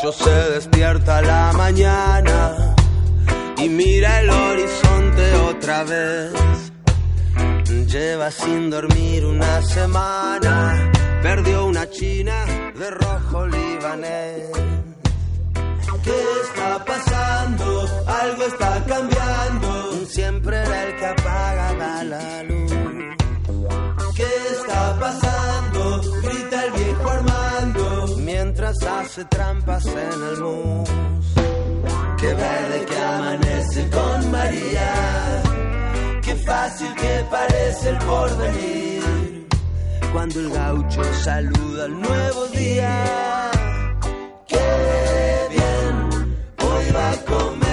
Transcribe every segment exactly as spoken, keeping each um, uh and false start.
gaucho se despierta a la mañana y mira el horizonte otra vez. Lleva sin dormir una semana, perdió una china de rojo libanés. ¿Qué está pasando? Algo está cambiando. Siempre era el que apagaba la luz. ¿Qué está pasando? Grita el viejo Armando mientras hace trampas en el mus. Qué verde que amanece con María, qué fácil que parece el porvenir. Cuando el gaucho saluda al nuevo día, qué bien, hoy va a comer.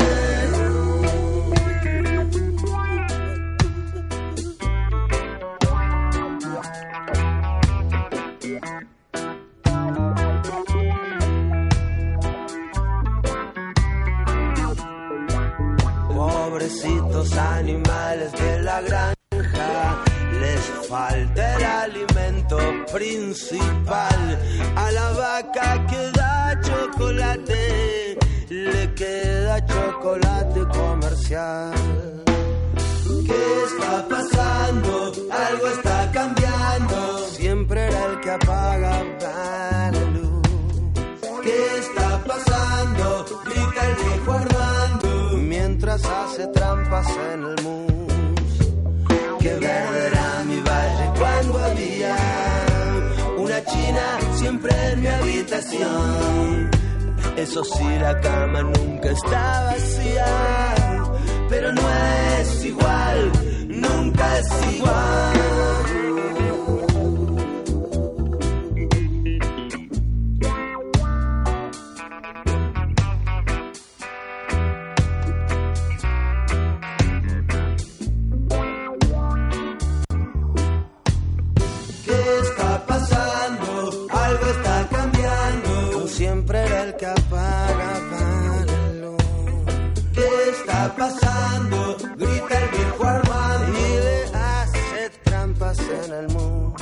Pobrecitos animales de la granja, les falta el alimento principal. A la vaca que da chocolate, le queda chocolate comercial. ¿Qué está pasando? Algo está cambiando. Siempre era el que apaga la luz. ¿Qué está pasando? Grita el viejo Armando mientras hace trampas en el mus. Qué verde era mi valle cuando había una china siempre en mi habitación. Eso sí, la cama nunca está vacía, pero no es igual, nunca es igual. Siempre era el que apagaba la luz. ¿Qué está pasando? Grita el viejo Armando y le hace trampas en el mundo.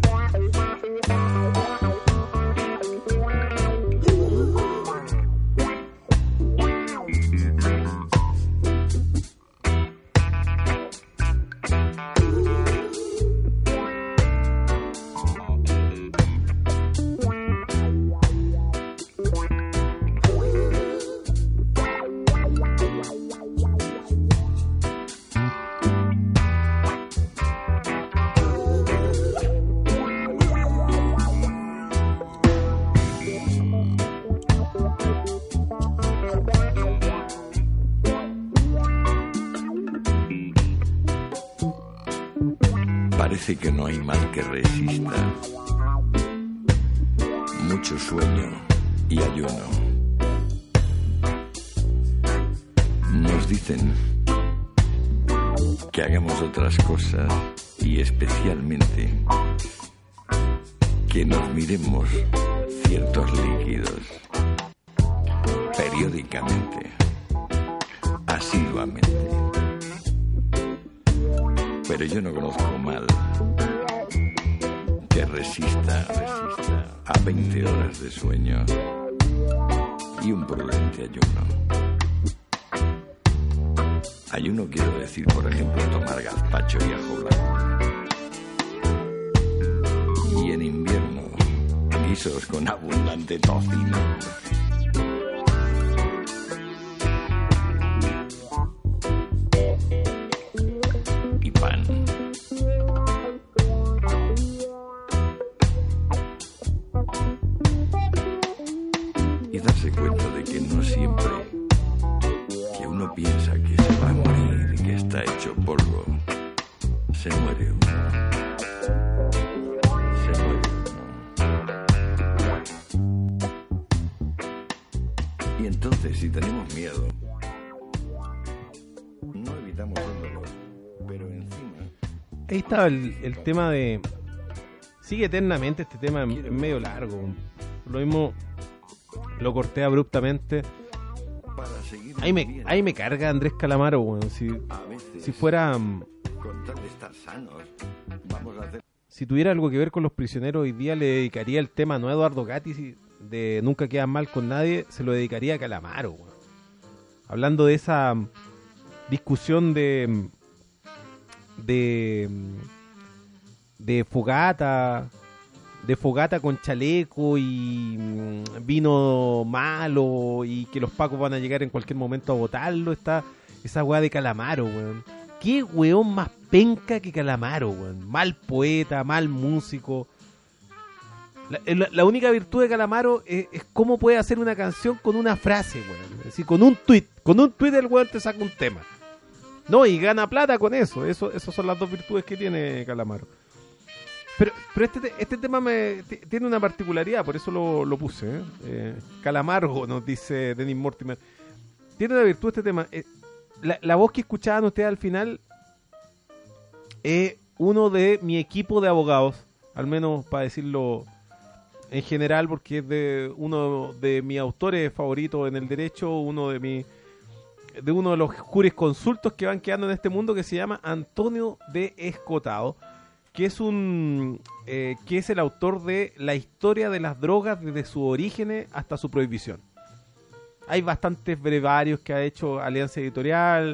Parece que no hay mal que resista. Mucho sueño y ayuno. Nos dicen que hagamos otras cosas y especialmente que nos miremos ciertos líquidos periódicamente, asiduamente. Pero yo no conozco mal que resista, resista a veinte horas de sueño y un prudente ayuno. Ayuno quiero decir, por ejemplo, tomar gazpacho y ajo blanco. Y en invierno, guisos con abundante tocino. Ahí estaba el, el tema de... Sigue eternamente este tema, es medio largo. Lo mismo lo corté abruptamente. Ahí me, ahí me carga Andrés Calamaro, bueno. Si, si fuera... Con tal de estar sanos, vamos a hacer... Si tuviera algo que ver con los prisioneros, hoy día le dedicaría el tema no a Eduardo Gatti, si, de Nunca Quedas Mal con Nadie se lo dedicaría a Calamaro, weón. Hablando de esa discusión de de de fogata de fogata con chaleco y vino malo y que los pacos van a llegar en cualquier momento a botarlo, está esa weá de Calamaro, weón. Qué weón más penca que Calamaro, weón. Mal poeta, mal músico. La, la, la única virtud de Calamaro es, es cómo puede hacer una canción con una frase, weón. Es decir, con un tweet. Con un tweet el weón te saca un tema. No, y gana plata con eso. Eso esas son las dos virtudes que tiene Calamaro. Pero, pero este, este tema me t- tiene una particularidad, por eso lo, lo puse. ¿eh? Eh, Calamargo, nos dice Dennis Mortimer. Tiene una virtud este tema. Eh, la, la voz que escuchaban ustedes al final es uno de mi equipo de abogados, al menos para decirlo en general, porque es de uno de mis autores favoritos en el derecho, uno de mi, de uno de los jurisconsultos que van quedando en este mundo, que se llama Antonio de Escotado, que es un eh, que es el autor de La historia de las drogas desde su origen hasta su prohibición. Hay bastantes brevarios que ha hecho Alianza Editorial,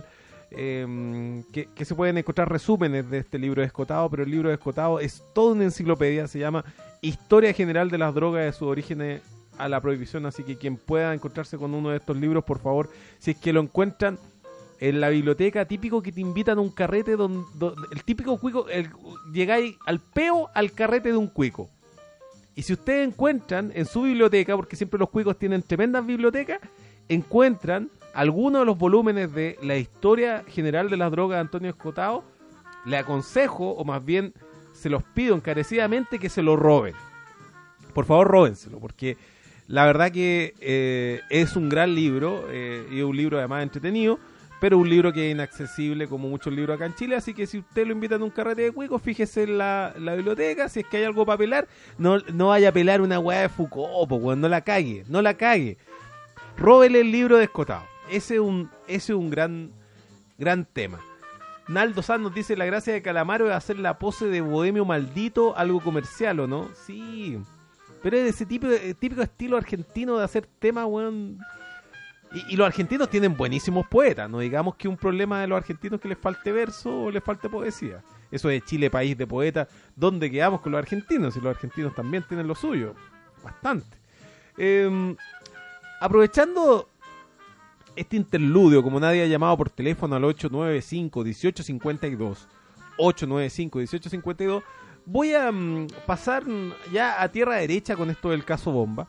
eh, que, que se pueden encontrar resúmenes de este libro de Escotado, pero el libro de Escotado es toda una enciclopedia, se llama Historia General de las Drogas de su origen a la prohibición, así que quien pueda encontrarse con uno de estos libros, por favor, si es que lo encuentran en la biblioteca, típico que te invitan a un carrete donde, donde el típico cuico, el, llegáis al peo al carrete de un cuico. Y si ustedes encuentran en su biblioteca, porque siempre los cuicos tienen tremendas bibliotecas, encuentran algunos de los volúmenes de la historia general de las drogas de Antonio Escotado, le aconsejo, o más bien se los pido encarecidamente, que se lo roben. Por favor, róbenselo, porque la verdad que eh, es un gran libro, eh, y es un libro además entretenido, pero un libro que es inaccesible como muchos libros acá en Chile, así que si usted lo invitan a un carrete de cuicos, fíjese en la, la biblioteca, si es que hay algo para pelar, no, no vaya a pelar una weá de Foucault, po, no la cague, no la cague. Róbele el libro de Escotado. Ese es un, ese es un gran, gran tema. Naldo Sanz nos dice, la gracia de Calamaro es hacer la pose de bohemio maldito, algo comercial, ¿o no? Sí, pero es ese tipo, típico estilo argentino de hacer temas, weón. Y, y los argentinos tienen buenísimos poetas, no digamos que un problema de los argentinos que les falte verso o les falte poesía. Eso es Chile, país de poetas. ¿Dónde quedamos con los argentinos? Y los argentinos también tienen lo suyo, bastante. Eh, aprovechando este interludio, como nadie ha llamado por teléfono al ocho nueve cinco, uno ocho cinco dos, ocho nueve cinco, uno ocho cinco dos, voy a um, pasar ya a tierra derecha con esto del caso Bomba.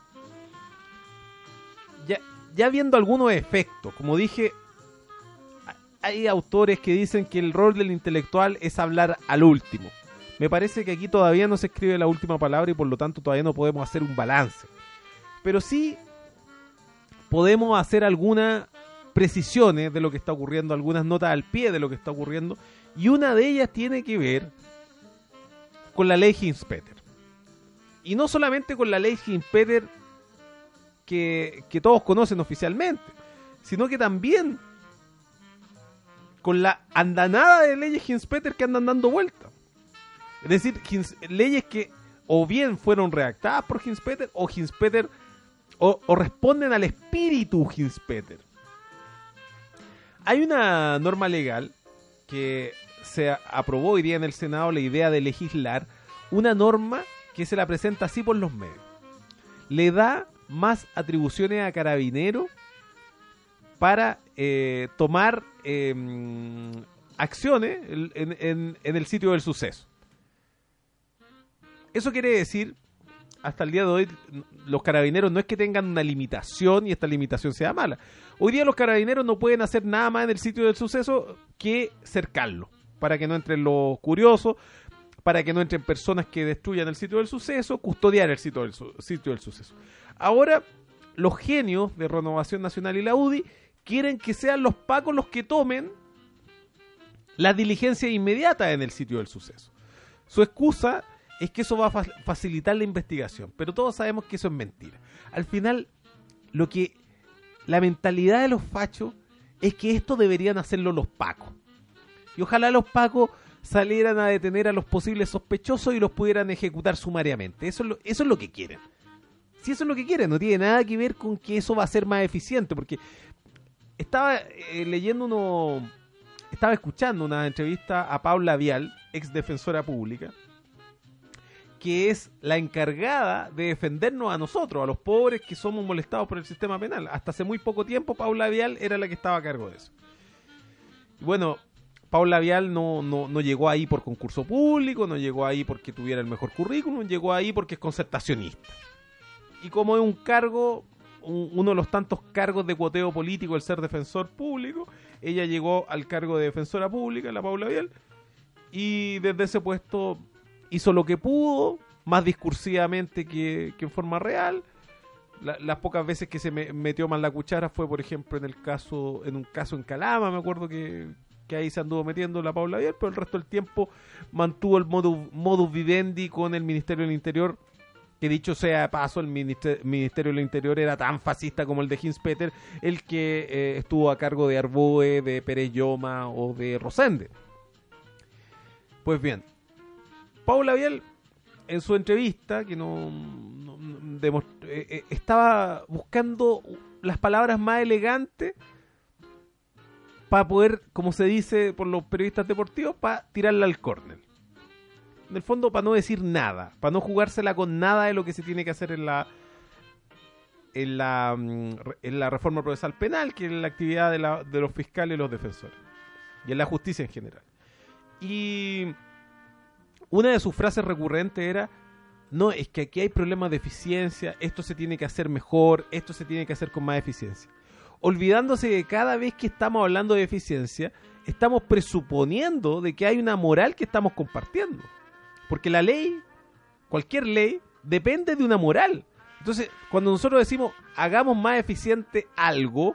Ya, ya viendo algunos efectos, como dije, hay autores que dicen que el rol del intelectual es hablar al último. Me parece que aquí todavía no se escribe la última palabra y por lo tanto todavía no podemos hacer un balance. Pero sí podemos hacer algunas precisiones de lo que está ocurriendo, algunas notas al pie de lo que está ocurriendo, y una de ellas tiene que ver con la ley Hinz-Peter. Y no solamente con la ley Hinz-Peter que, que todos conocen oficialmente, sino que también con la andanada de leyes Hinz-Peter que andan dando vuelta. Es decir, Hinz, leyes que o bien fueron redactadas por Hinz-Peter o Hinz-Peter o, o responden al espíritu Hinz-Peter. Hay una norma legal que se aprobó hoy día en el Senado, la idea de legislar una norma que se la presenta así por los medios. Le da más atribuciones a Carabineros para eh, tomar eh, acciones en, en, en el sitio del suceso. Eso quiere decir, hasta el día de hoy, los Carabineros no es que tengan una limitación y esta limitación sea mala. Hoy día los Carabineros no pueden hacer nada más en el sitio del suceso que cercarlo, para que no entren los curiosos, para que no entren personas que destruyan el sitio del suceso, custodiar el sitio del, su- sitio del suceso. Ahora, los genios de Renovación Nacional y la U D I quieren que sean los pacos los que tomen las diligencias inmediatas en el sitio del suceso. Su excusa es que eso va a fa- facilitar la investigación, pero todos sabemos que eso es mentira. Al final, lo que la mentalidad de los fachos es que esto deberían hacerlo los pacos. Y ojalá los pacos salieran a detener a los posibles sospechosos y los pudieran ejecutar sumariamente. Eso es lo, eso es lo que quieren. si eso es lo que quiere, no tiene nada que ver con que eso va a ser más eficiente, porque estaba eh, leyendo uno, estaba escuchando una entrevista a Paula Vial, ex defensora pública, que es la encargada de defendernos a nosotros, a los pobres que somos molestados por el sistema penal. Hasta hace muy poco tiempo Paula Vial era la que estaba a cargo de eso. Bueno, Paula Vial no, no, no llegó ahí por concurso público, no llegó ahí porque tuviera el mejor currículum, llegó ahí porque es concertacionista. Y como es un cargo, un, uno de los tantos cargos de cuoteo político, el ser defensor público, ella llegó al cargo de defensora pública, la Paula Vial, y desde ese puesto hizo lo que pudo, más discursivamente que, que en forma real. La, las pocas veces que se me, metió mal la cuchara fue, por ejemplo, en el caso, en un caso en Calama, me acuerdo que, que ahí se anduvo metiendo la Paula Vial, pero el resto del tiempo mantuvo el modus, modus vivendi con el Ministerio del Interior, que dicho sea de paso, el Minister, Ministerio del Interior era tan fascista como el de Hinspeter, el que eh, estuvo a cargo de Arboe, de Pérez Lloma o de Rosende. Pues bien, Paula Vial, en su entrevista, que no, no, no demostró, eh, eh, estaba buscando las palabras más elegantes para poder, como se dice por los periodistas deportivos, para tirarla al córner. En el fondo, para no decir nada, para no jugársela con nada de lo que se tiene que hacer en la en la, en la reforma procesal penal, que es la actividad de, la, de los fiscales y los defensores, y en la justicia en general. Y una de sus frases recurrentes era: no, es que aquí hay problemas de eficiencia, esto se tiene que hacer mejor, esto se tiene que hacer con más eficiencia. Olvidándose que cada vez que estamos hablando de eficiencia, estamos presuponiendo de que hay una moral que estamos compartiendo. Porque la ley, cualquier ley, depende de una moral. Entonces, cuando nosotros decimos hagamos más eficiente algo,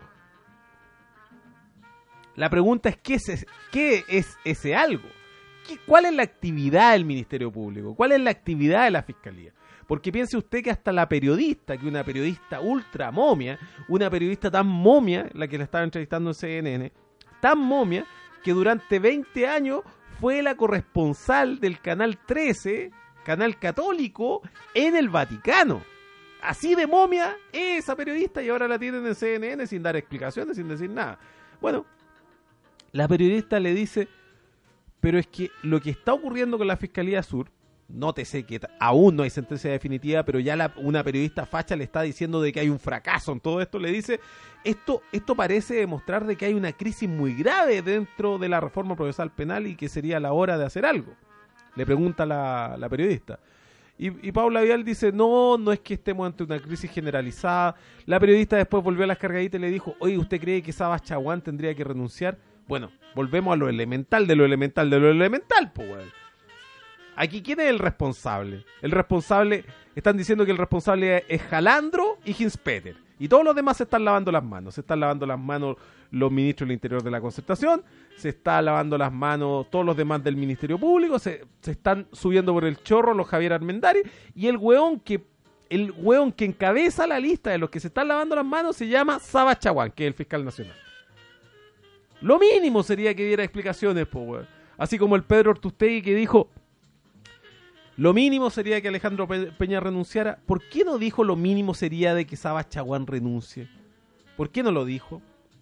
la pregunta es ¿qué es, qué es ese algo? ¿Qué, ¿Cuál es la actividad del Ministerio Público? ¿Cuál es la actividad de la Fiscalía? Porque piense usted que hasta la periodista, que una periodista ultra momia, una periodista tan momia, la que la estaba entrevistando en C N N, tan momia, que durante veinte años fue la corresponsal del Canal trece, canal católico, en el Vaticano. Así de momia es esa periodista, y ahora la tienen en C N N sin dar explicaciones, sin decir nada. Bueno, la periodista le dice: pero es que lo que está ocurriendo con la Fiscalía Sur, nótese que aún no hay sentencia definitiva, pero ya la, una periodista facha le está diciendo de que hay un fracaso en todo esto, le dice, esto, esto parece demostrar de que hay una crisis muy grave dentro de la reforma procesal penal y que sería la hora de hacer algo. Le pregunta la, la periodista. Y, y Paula Vial dice, no, no es que estemos ante una crisis generalizada. La periodista después volvió a las cargaditas y le dijo, oye, ¿usted cree que Sabas Chaguán tendría que renunciar? Bueno, volvemos a lo elemental de lo elemental de lo elemental, pues, güey. Aquí, ¿quién es el responsable? El responsable, están diciendo que el responsable es Jalandro y Hinspeter. Y todos los demás se están lavando las manos. Se están lavando las manos los ministros del Interior de la Concertación, se está lavando las manos todos los demás del Ministerio Público, se, se están subiendo por el chorro los Javier Armendari, y el hueón que el hueón que encabeza la lista de los que se están lavando las manos se llama Sabas Chaguán, que es el fiscal nacional. Lo mínimo sería que diera explicaciones, po, weón. Así como el Pedro Ortustegui que dijo... Lo mínimo sería que Alejandro Peña renunciara. ¿Por qué no dijo lo mínimo sería de que Sabas Chaguán renuncie? ¿Por qué no lo dijo?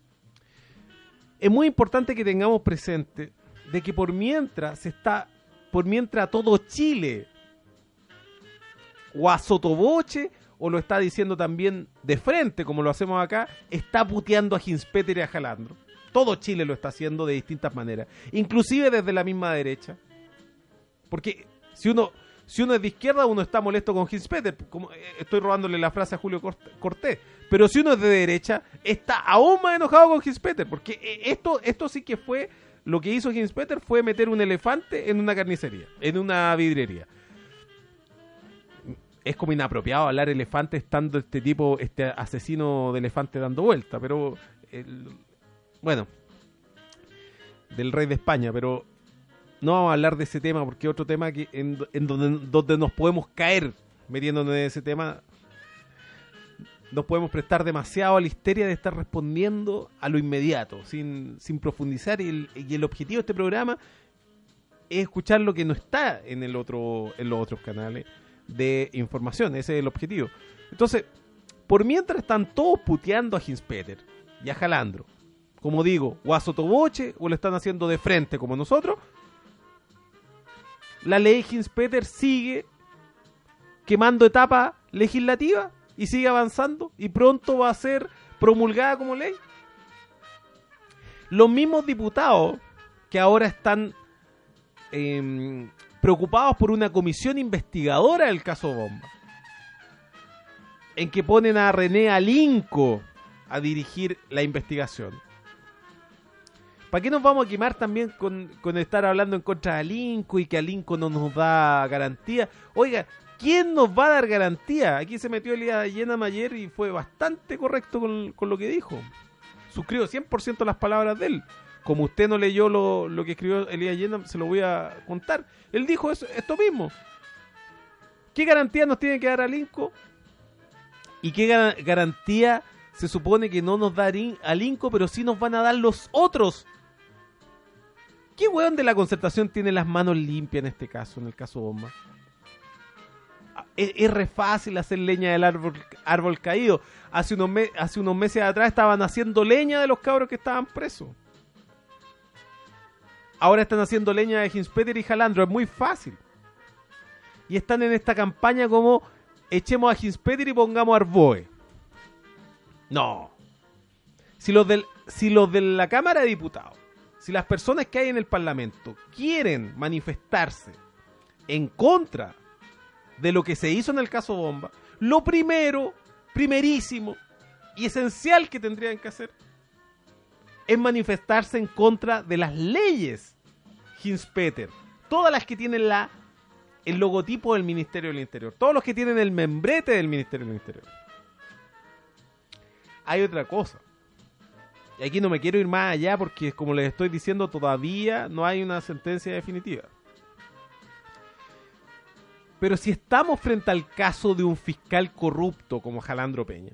Es muy importante que tengamos presente de que por mientras se está, por mientras todo Chile o a sotoboche, o lo está diciendo también de frente, como lo hacemos acá, está puteando a Hinspeter y a Jalandro. Todo Chile lo está haciendo de distintas maneras, inclusive desde la misma derecha. Porque si uno, si uno es de izquierda, uno está molesto con Hinspeter, como estoy robándole la frase a Julio Cortés, pero si uno es de derecha, está aún más enojado con Hinspeter, porque esto, esto sí que fue, lo que hizo Hinspeter fue meter un elefante en una carnicería, en una vidriería. Es como inapropiado hablar elefante estando este tipo, este asesino de elefante dando vuelta, pero, el, bueno, del rey de España, pero... No vamos a hablar de ese tema porque es otro tema que en, en donde, donde nos podemos caer metiéndonos en ese tema. Nos podemos prestar demasiado a la histeria de estar respondiendo a lo inmediato, sin, sin profundizar. Y el, y el objetivo de este programa es escuchar lo que no está en el otro en los otros canales de información. Ese es el objetivo. Entonces, por mientras están todos puteando a Hinspeter y a Jalandro, como digo, o a sotoboche, o lo están haciendo de frente como nosotros, la ley Hinspeter sigue quemando etapas legislativas y sigue avanzando y pronto va a ser promulgada como ley. Los mismos diputados que ahora están eh, preocupados por una comisión investigadora del caso Bomba, en que ponen a René Alinco a dirigir la investigación. ¿Para qué nos vamos a quemar también con, con estar hablando en contra de Alinco y que Alinco no nos da garantía? Oiga, ¿quién nos va a dar garantía? Aquí se metió Elías Llenam ayer y fue bastante correcto con, con lo que dijo. Suscribo cien por ciento las palabras de él. Como usted no leyó lo, lo que escribió Elías Llenam, se lo voy a contar. Él dijo eso, esto mismo. ¿Qué garantía nos tiene que dar Alinco? ¿Y qué gar- garantía se supone que no nos da Alinco, pero sí nos van a dar los otros? ¿Qué weón de la concertación tiene las manos limpias en este caso, en el caso Bomba? Es, es re fácil hacer leña del árbol, árbol caído. Hace unos, me, hace unos meses atrás estaban haciendo leña de los cabros que estaban presos. Ahora están haciendo leña de Hinspeter y Jalandro. Es muy fácil. Y están en esta campaña como echemos a Hinspeter y pongamos a Arboe. No. Si los, del, si los de la Cámara de Diputados, si las personas que hay en el Parlamento quieren manifestarse en contra de lo que se hizo en el caso Bomba, lo primero, primerísimo y esencial que tendrían que hacer es manifestarse en contra de las leyes Hinspeter, todas las que tienen la el logotipo del Ministerio del Interior, todos los que tienen el membrete del Ministerio del Interior. Hay otra cosa, y aquí no me quiero ir más allá porque, como les estoy diciendo, todavía no hay una sentencia definitiva. Pero si estamos frente al caso de un fiscal corrupto como Jalandro Peña,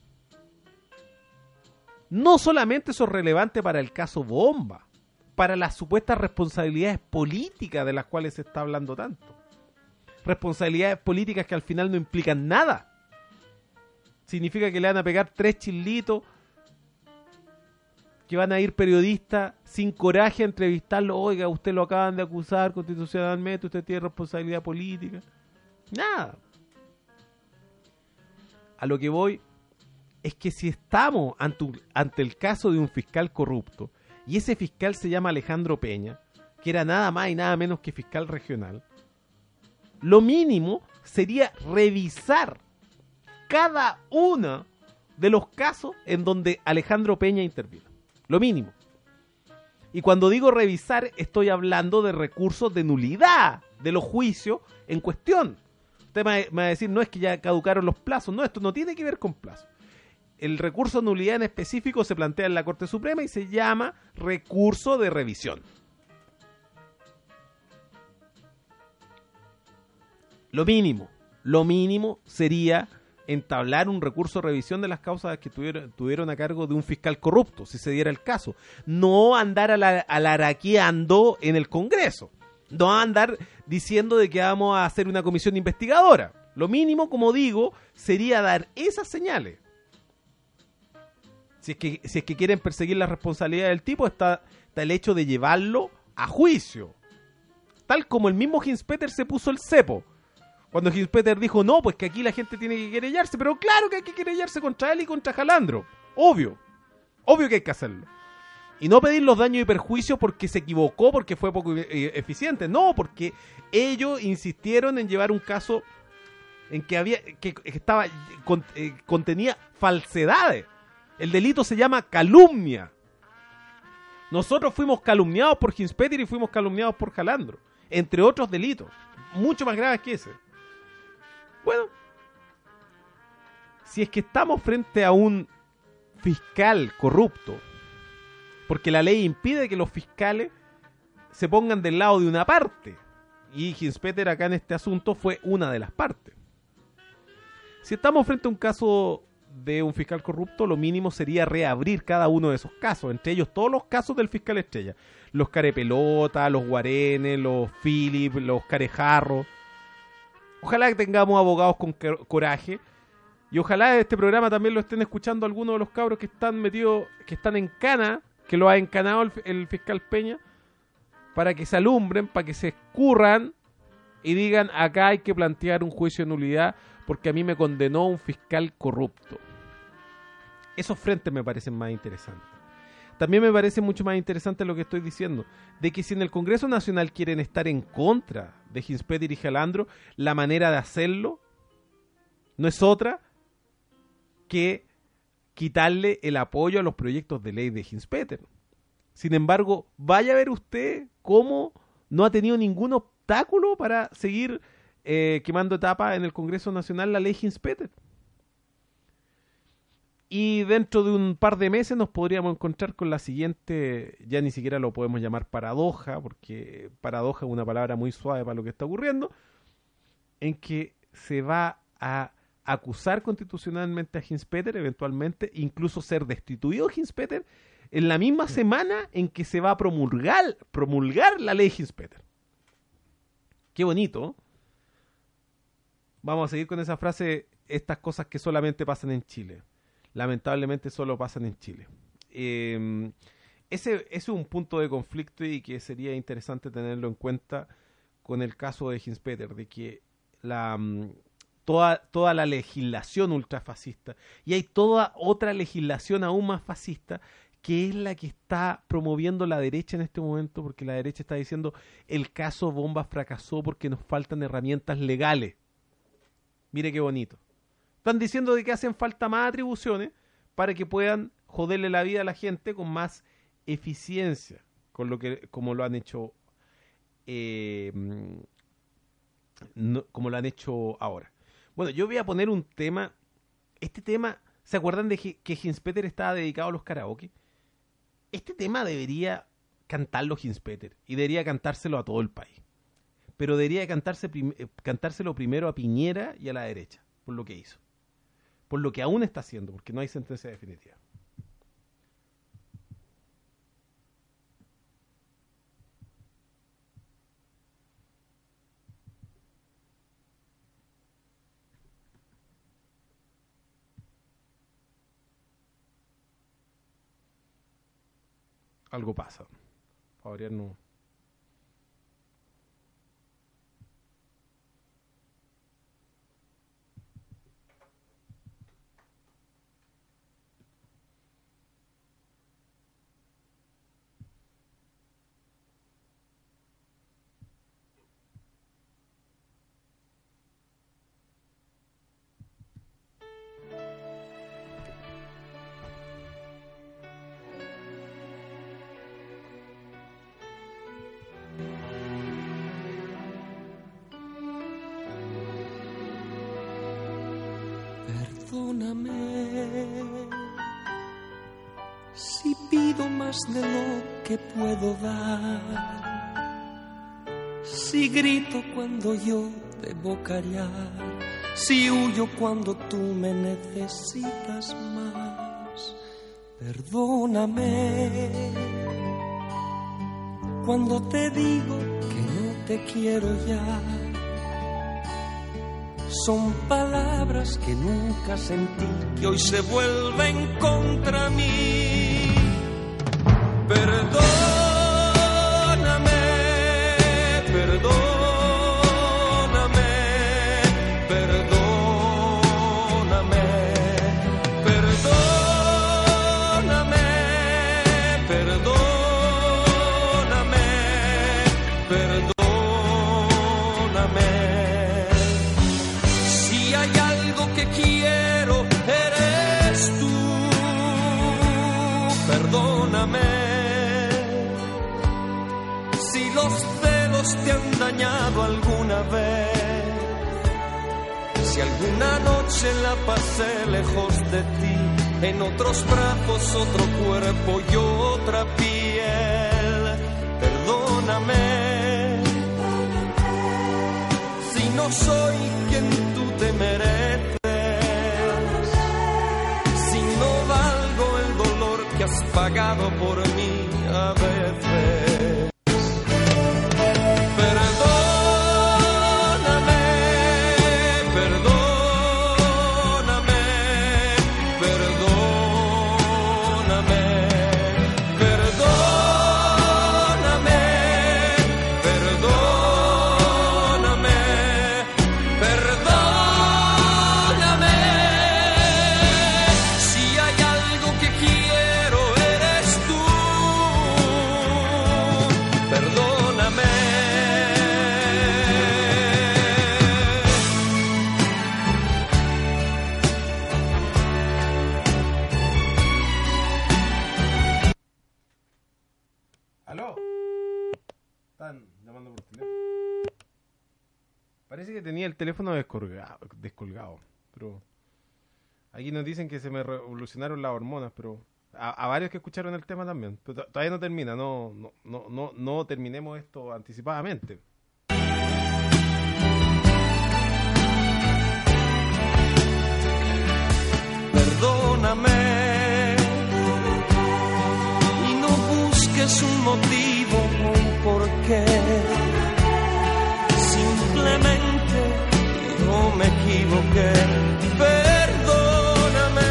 no solamente eso es relevante para el caso Bomba, para las supuestas responsabilidades políticas de las cuales se está hablando tanto. Responsabilidades políticas que al final no implican nada. Significa que le van a pegar tres chilitos, que van a ir periodistas sin coraje a entrevistarlo. Oiga, usted lo acaban de acusar constitucionalmente, usted tiene responsabilidad política. Nada. A lo que voy es que si estamos ante, un, ante el caso de un fiscal corrupto, y ese fiscal se llama Alejandro Peña, que era nada más y nada menos que fiscal regional, lo mínimo sería revisar cada uno de los casos en donde Alejandro Peña intervino. Lo mínimo. Y cuando digo revisar, estoy hablando de recursos de nulidad de los juicios en cuestión. Usted me va a decir, no es que ya caducaron los plazos. No, esto no tiene que ver con plazos. El recurso de nulidad en específico se plantea en la Corte Suprema y se llama recurso de revisión. Lo mínimo, lo mínimo sería entablar un recurso de revisión de las causas que tuvieron, tuvieron a cargo de un fiscal corrupto, si se diera el caso. No andar alaraqueando en el Congreso. No andar diciendo de que vamos a hacer una comisión investigadora. Lo mínimo, como digo, sería dar esas señales. Si es que, si es que quieren perseguir la responsabilidad del tipo, está, está el hecho de llevarlo a juicio. Tal como el mismo Hinspeter se puso el cepo. Cuando Hinspeter dijo, no, pues que aquí la gente tiene que querellarse. Pero claro que hay que querellarse contra él y contra Jalandro. Obvio. Obvio que hay que hacerlo. Y no pedir los daños y perjuicios porque se equivocó, porque fue poco eficiente. No, porque ellos insistieron en llevar un caso en que había que estaba contenía falsedades. El delito se llama calumnia. Nosotros fuimos calumniados por Hinspeter y fuimos calumniados por Jalandro, entre otros delitos, mucho más graves que ese. Bueno, si es que estamos frente a un fiscal corrupto, porque la ley impide que los fiscales se pongan del lado de una parte, y Hinspeter acá en este asunto fue una de las partes. Si estamos frente a un caso de un fiscal corrupto, lo mínimo sería reabrir cada uno de esos casos, entre ellos todos los casos del fiscal estrella, los carepelota, los guarenes, los Philip, los carejarros. Ojalá que tengamos abogados con coraje Y ojalá este programa también lo estén escuchando algunos de los cabros que están metidos, que están en cana, que lo ha encanado el, el fiscal Peña, para que se alumbren, para que se escurran y digan, acá hay que plantear un juicio de nulidad porque a mí me condenó un fiscal corrupto. Esos frentes me parecen más interesantes. También me parece mucho más interesante lo que estoy diciendo, de que si en el Congreso Nacional quieren estar en contra de Hinspeter y Jalandro, la manera de hacerlo no es otra que quitarle el apoyo a los proyectos de ley de Hinspeter. Sin embargo, vaya a ver usted cómo no ha tenido ningún obstáculo para seguir eh, quemando etapas en el Congreso Nacional la ley Hinspeter. Y dentro de un par de meses nos podríamos encontrar con la siguiente, ya ni siquiera lo podemos llamar paradoja, porque paradoja es una palabra muy suave para lo que está ocurriendo, en que se va a acusar constitucionalmente a Hinspeter, eventualmente, incluso ser destituido Hinspeter, en la misma semana en que se va a promulgar, promulgar la ley Hinspeter. Qué bonito. Vamos a seguir con esa frase, estas cosas que solamente pasan en Chile. Lamentablemente solo pasan en Chile. Eh, ese, ese es un punto de conflicto y que sería interesante tenerlo en cuenta con el caso de Hinspeter, de que la... Toda, toda la legislación ultrafascista, y hay toda otra legislación aún más fascista, que es la que está promoviendo la derecha en este momento, porque la derecha está diciendo el caso Bomba fracasó porque nos faltan herramientas legales. Mire qué bonito. Están diciendo de que hacen falta más atribuciones para que puedan joderle la vida a la gente con más eficiencia, con lo que, como lo han hecho eh, no, como lo han hecho ahora. Bueno, yo voy a poner un tema. Este tema, ¿se acuerdan de que Hinspeter estaba dedicado a los karaoke? Este tema debería cantarlo Hinspeter y debería cantárselo a todo el país. Pero debería cantarse prim- cantárselo primero a Piñera y a la derecha, por lo que hizo. Por lo que aún está haciendo, porque no hay sentencia definitiva. Algo pasa. Para variar no. Perdóname si pido más de lo que puedo dar, si grito cuando yo debo callar, si huyo cuando tú me necesitas más. Perdóname cuando te digo que no te quiero ya. Son palabras que nunca sentí, que hoy se vuelven contra mí. Perdóname, perdóname, perdóname, perdóname, perdóname, perdóname. Quiero, eres tú, perdóname. Si los celos te han dañado alguna vez, si alguna noche la pasé lejos de ti, en otros brazos, otro cuerpo y otra piel, perdóname. Si no soy quien tú te mereces, que has pagado por mí a veces. Perdóname, perdóname, ¿Aló? Están llamando por teléfono. Parece que tenía el teléfono descolgado, descolgado, pero aquí nos dicen que se me revolucionaron las hormonas, pero a, a varios que escucharon el tema también. Pero todavía no termina, no, no, no, no, no terminemos esto anticipadamente. Perdóname y no busques un motivo o un porqué. Simplemente no me equivoqué. Perdóname.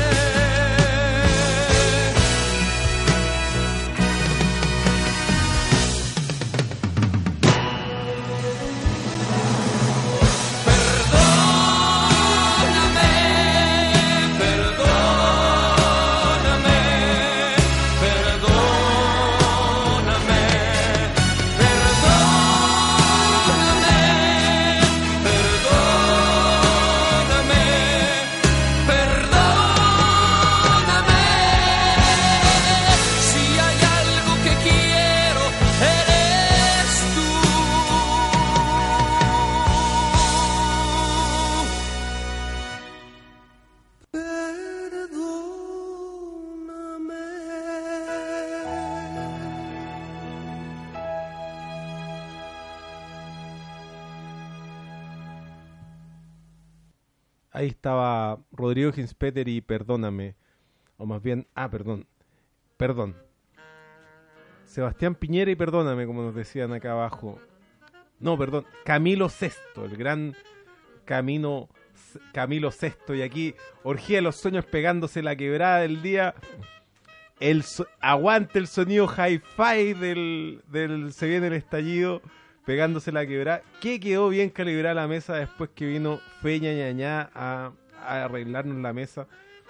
Ahí estaba Rodrigo Ginspeter y Perdóname. O más bien, ah, perdón. Perdón. Sebastián Piñera y Perdóname, como nos decían acá abajo. No, perdón. Camilo Sesto, el gran Camino, Camilo Sesto. Y aquí, orgía de los sueños pegándose la quebrada del día. El so- aguante el sonido hi-fi del, del Se Viene el Estallido. Pegándose la quebrada. Que quedó bien calibrada la mesa después que vino Feña Ñañá a, a arreglarnos la mesa.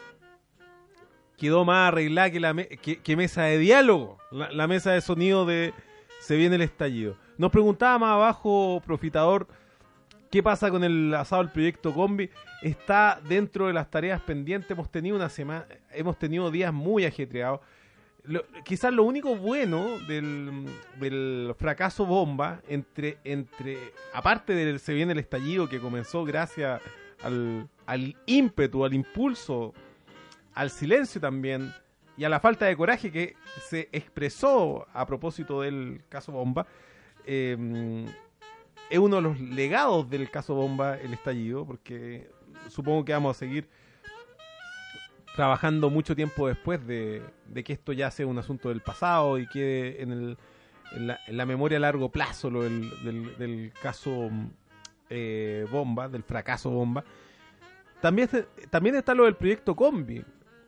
Quedó más arreglada que, la me que, que mesa de diálogo. La, la mesa de sonido de Se Viene el Estallido. Nos preguntaba más abajo, Profitador, ¿qué pasa con el asado del proyecto Combi? Está dentro de las tareas pendientes. Hemos tenido una semana, hemos tenido días muy ajetreados. Lo, quizás lo único bueno del, del fracaso bomba, entre, entre aparte del Se Viene el Estallido, que comenzó gracias al, al ímpetu, al impulso, al silencio también, y a la falta de coraje que se expresó a propósito del caso bomba, eh, es uno de los legados del caso bomba, el estallido, porque supongo que vamos a seguir trabajando mucho tiempo después de, de que esto ya sea un asunto del pasado y quede en, el, en, la, en la memoria a largo plazo lo del, del, del caso eh, bomba, del fracaso bomba. También, también está lo del proyecto Combi.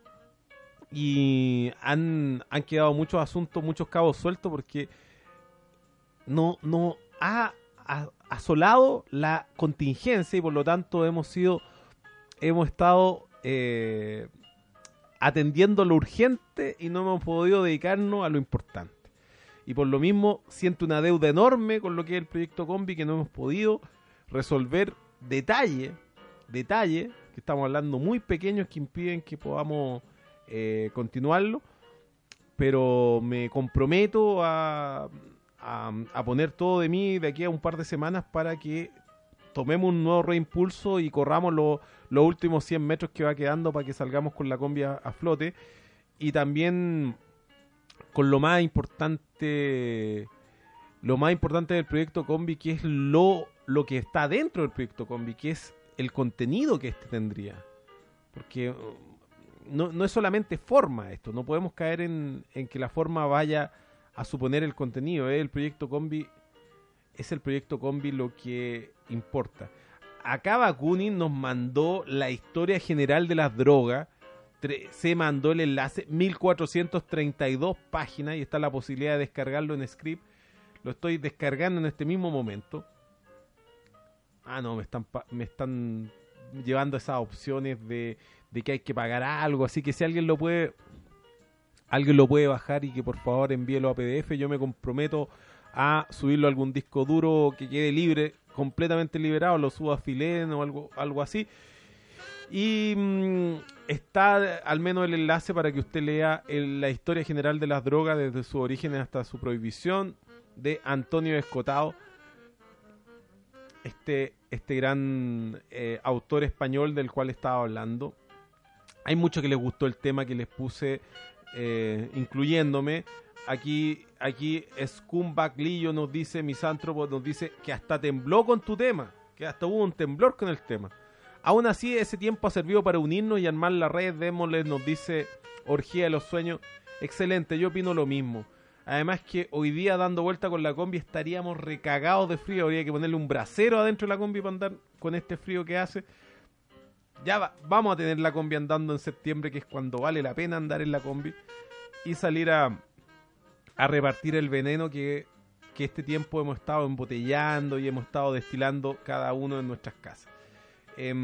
Y han, han quedado muchos asuntos, muchos cabos sueltos porque no, no ha, ha asolado la contingencia y por lo tanto hemos sido, hemos estado eh, atendiendo lo urgente y no hemos podido dedicarnos a lo importante. Y por lo mismo siento una deuda enorme con lo que es el proyecto Combi, que no hemos podido resolver detalle, detalle, que estamos hablando muy pequeños que impiden que podamos eh, continuarlo, pero me comprometo a, a, a poner todo de mí de aquí a un par de semanas para que tomemos un nuevo reimpulso y corramos los los últimos cien metros que va quedando para que salgamos con la combi a, a flote. Y también con lo más importante, lo más importante del proyecto Combi, que es lo, lo que está dentro del proyecto Combi, que es el contenido que este tendría. Porque no, no es solamente forma esto, no podemos caer en, en que la forma vaya a suponer el contenido. ¿eh? El proyecto Combi es el proyecto Combi lo que importa. Acá Bakunin nos mandó la historia general de las drogas. Se mandó el enlace, mil cuatrocientas treinta y dos páginas, y está la posibilidad de descargarlo en script. Lo estoy descargando en este mismo momento. Ah, no, me están me están llevando esas opciones de, de que hay que pagar algo, así que si alguien lo puede alguien lo puede bajar y que por favor envíelo a P D F, yo me comprometo a subirlo a algún disco duro que quede libre, completamente liberado, lo subo a Filen o algo, algo así. Y mmm, está al menos el enlace para que usted lea el, la historia general de las drogas desde su origen hasta su prohibición, de Antonio Escotado, este, este gran eh, autor español del cual estaba hablando. Hay mucho que les gustó el tema que les puse, eh, incluyéndome. Aquí, aquí Scumbag Lillo nos dice, Misántropo nos dice que hasta tembló con tu tema, que hasta hubo un temblor con el tema. Aún así, ese tiempo ha servido para unirnos y armar la red. Démosle, nos dice Orgía de los Sueños. Excelente, yo opino lo mismo. Además que hoy día dando vuelta con la combi estaríamos recagados de frío. Habría que ponerle un brasero adentro de la combi para andar con este frío que hace. Ya va, vamos a tener la combi andando en septiembre, que es cuando vale la pena andar en la combi. Y salir a, a repartir el veneno que, que este tiempo hemos estado embotellando y hemos estado destilando cada uno en nuestras casas. Eh,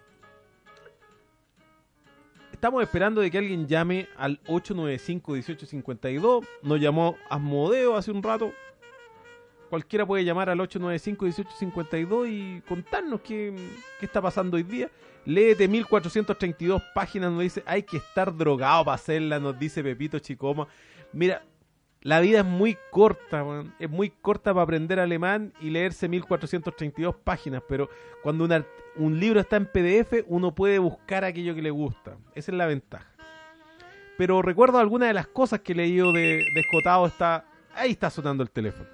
Estamos esperando de que alguien llame al ocho nueve cinco, dieciocho cincuenta y dos. Nos llamó Asmodeo hace un rato. Cualquiera puede llamar al ocho nueve cinco, dieciocho cincuenta y dos y contarnos qué, qué está pasando hoy día. Léete mil cuatrocientas treinta y dos páginas, nos dice, hay que estar drogado para hacerla, nos dice Pepito Chicoma. Mira, la vida es muy corta, man. Es muy corta para aprender alemán y leerse mil cuatrocientas treinta y dos páginas, pero cuando una, un libro está en P D F, uno puede buscar aquello que le gusta. Esa es la ventaja. Pero recuerdo algunas de las cosas que he leído de, de Escotado. Está, ahí está sonando el teléfono.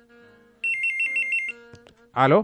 ¿Aló?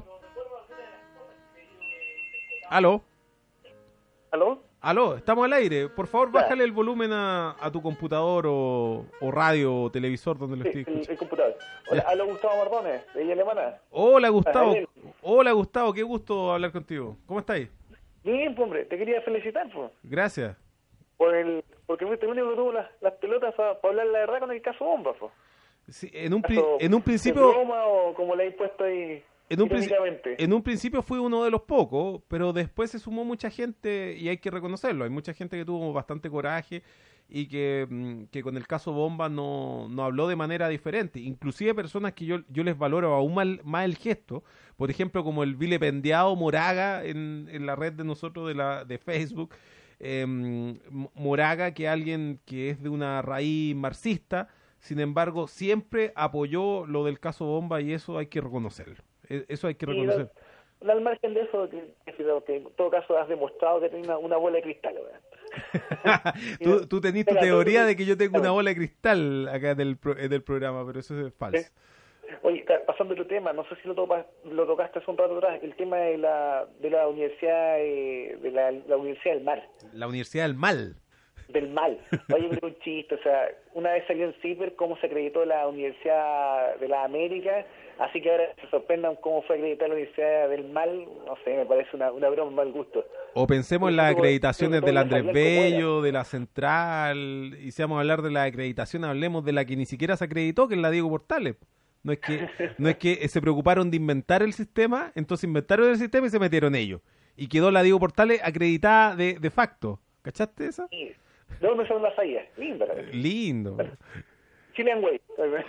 ¿Aló? ¿Aló? Aló, estamos al aire. Por favor, bájale el volumen a, a tu computador o, o radio o televisor donde lo Sí, estés el, escuchando. el computador. Hola, hablo Gustavo Mardones, de Villa Alemana. Hola, Gustavo. Ajá, Hola, Gustavo. Qué gusto hablar contigo. ¿Cómo estáis? Bien, pues, hombre, te quería felicitar, pues, Gracias. por el, porque fuiste el único que tuvo las, las pelotas para hablar la verdad con el caso Bomba, pues. Sí, en un, pri- Caso en un de principio... broma o como le habéis puesto ahí En un, princi- irónicamente. en un principio fui uno de los pocos, pero después se sumó mucha gente y hay que reconocerlo. Hay mucha gente que tuvo bastante coraje y que, mm, que con el caso Bomba no, no habló de manera diferente. Inclusive personas que yo, yo les valoro aún más, más el gesto. Por ejemplo, como el vilipendiado Moraga en, en la red de nosotros de, la, de Facebook. Eh, Moraga, que alguien que es de una raíz marxista, sin embargo, siempre apoyó lo del caso Bomba y eso hay que reconocerlo. Eso hay que reconocer. Y al margen de eso, que, que en todo caso has demostrado que tienes una, una bola de cristal, ¿verdad? tú tú tenés tu teoría de que yo tengo una bola de cristal acá del, pro, del programa, pero eso es falso. ¿Sí? Oye, pasando a otro tema, no sé si lo, topa, lo tocaste hace un rato atrás, el tema de la de la universidad eh, de la, la Universidad del Mal. La Universidad del Mal. Del mal. Oye, pero un chiste, o sea, una vez salió en CIPER cómo se acreditó la Universidad de las Américas, así que ahora se sorprendan cómo fue acreditada la Universidad del Mal, no sé, me parece una, una broma mal gusto. O pensemos en las acreditaciones del Andrés Bello, de la Central, y si vamos a hablar de la acreditación, hablemos de la que ni siquiera se acreditó, que es la Diego Portales. No es que no es que se preocuparon de inventar el sistema, entonces inventaron el sistema y se metieron ellos. Y quedó la Diego Portales acreditada de, de facto. ¿Cachaste esa? Sí. ¿De dónde son las fallas? Linda. Lindo. Chilean Way.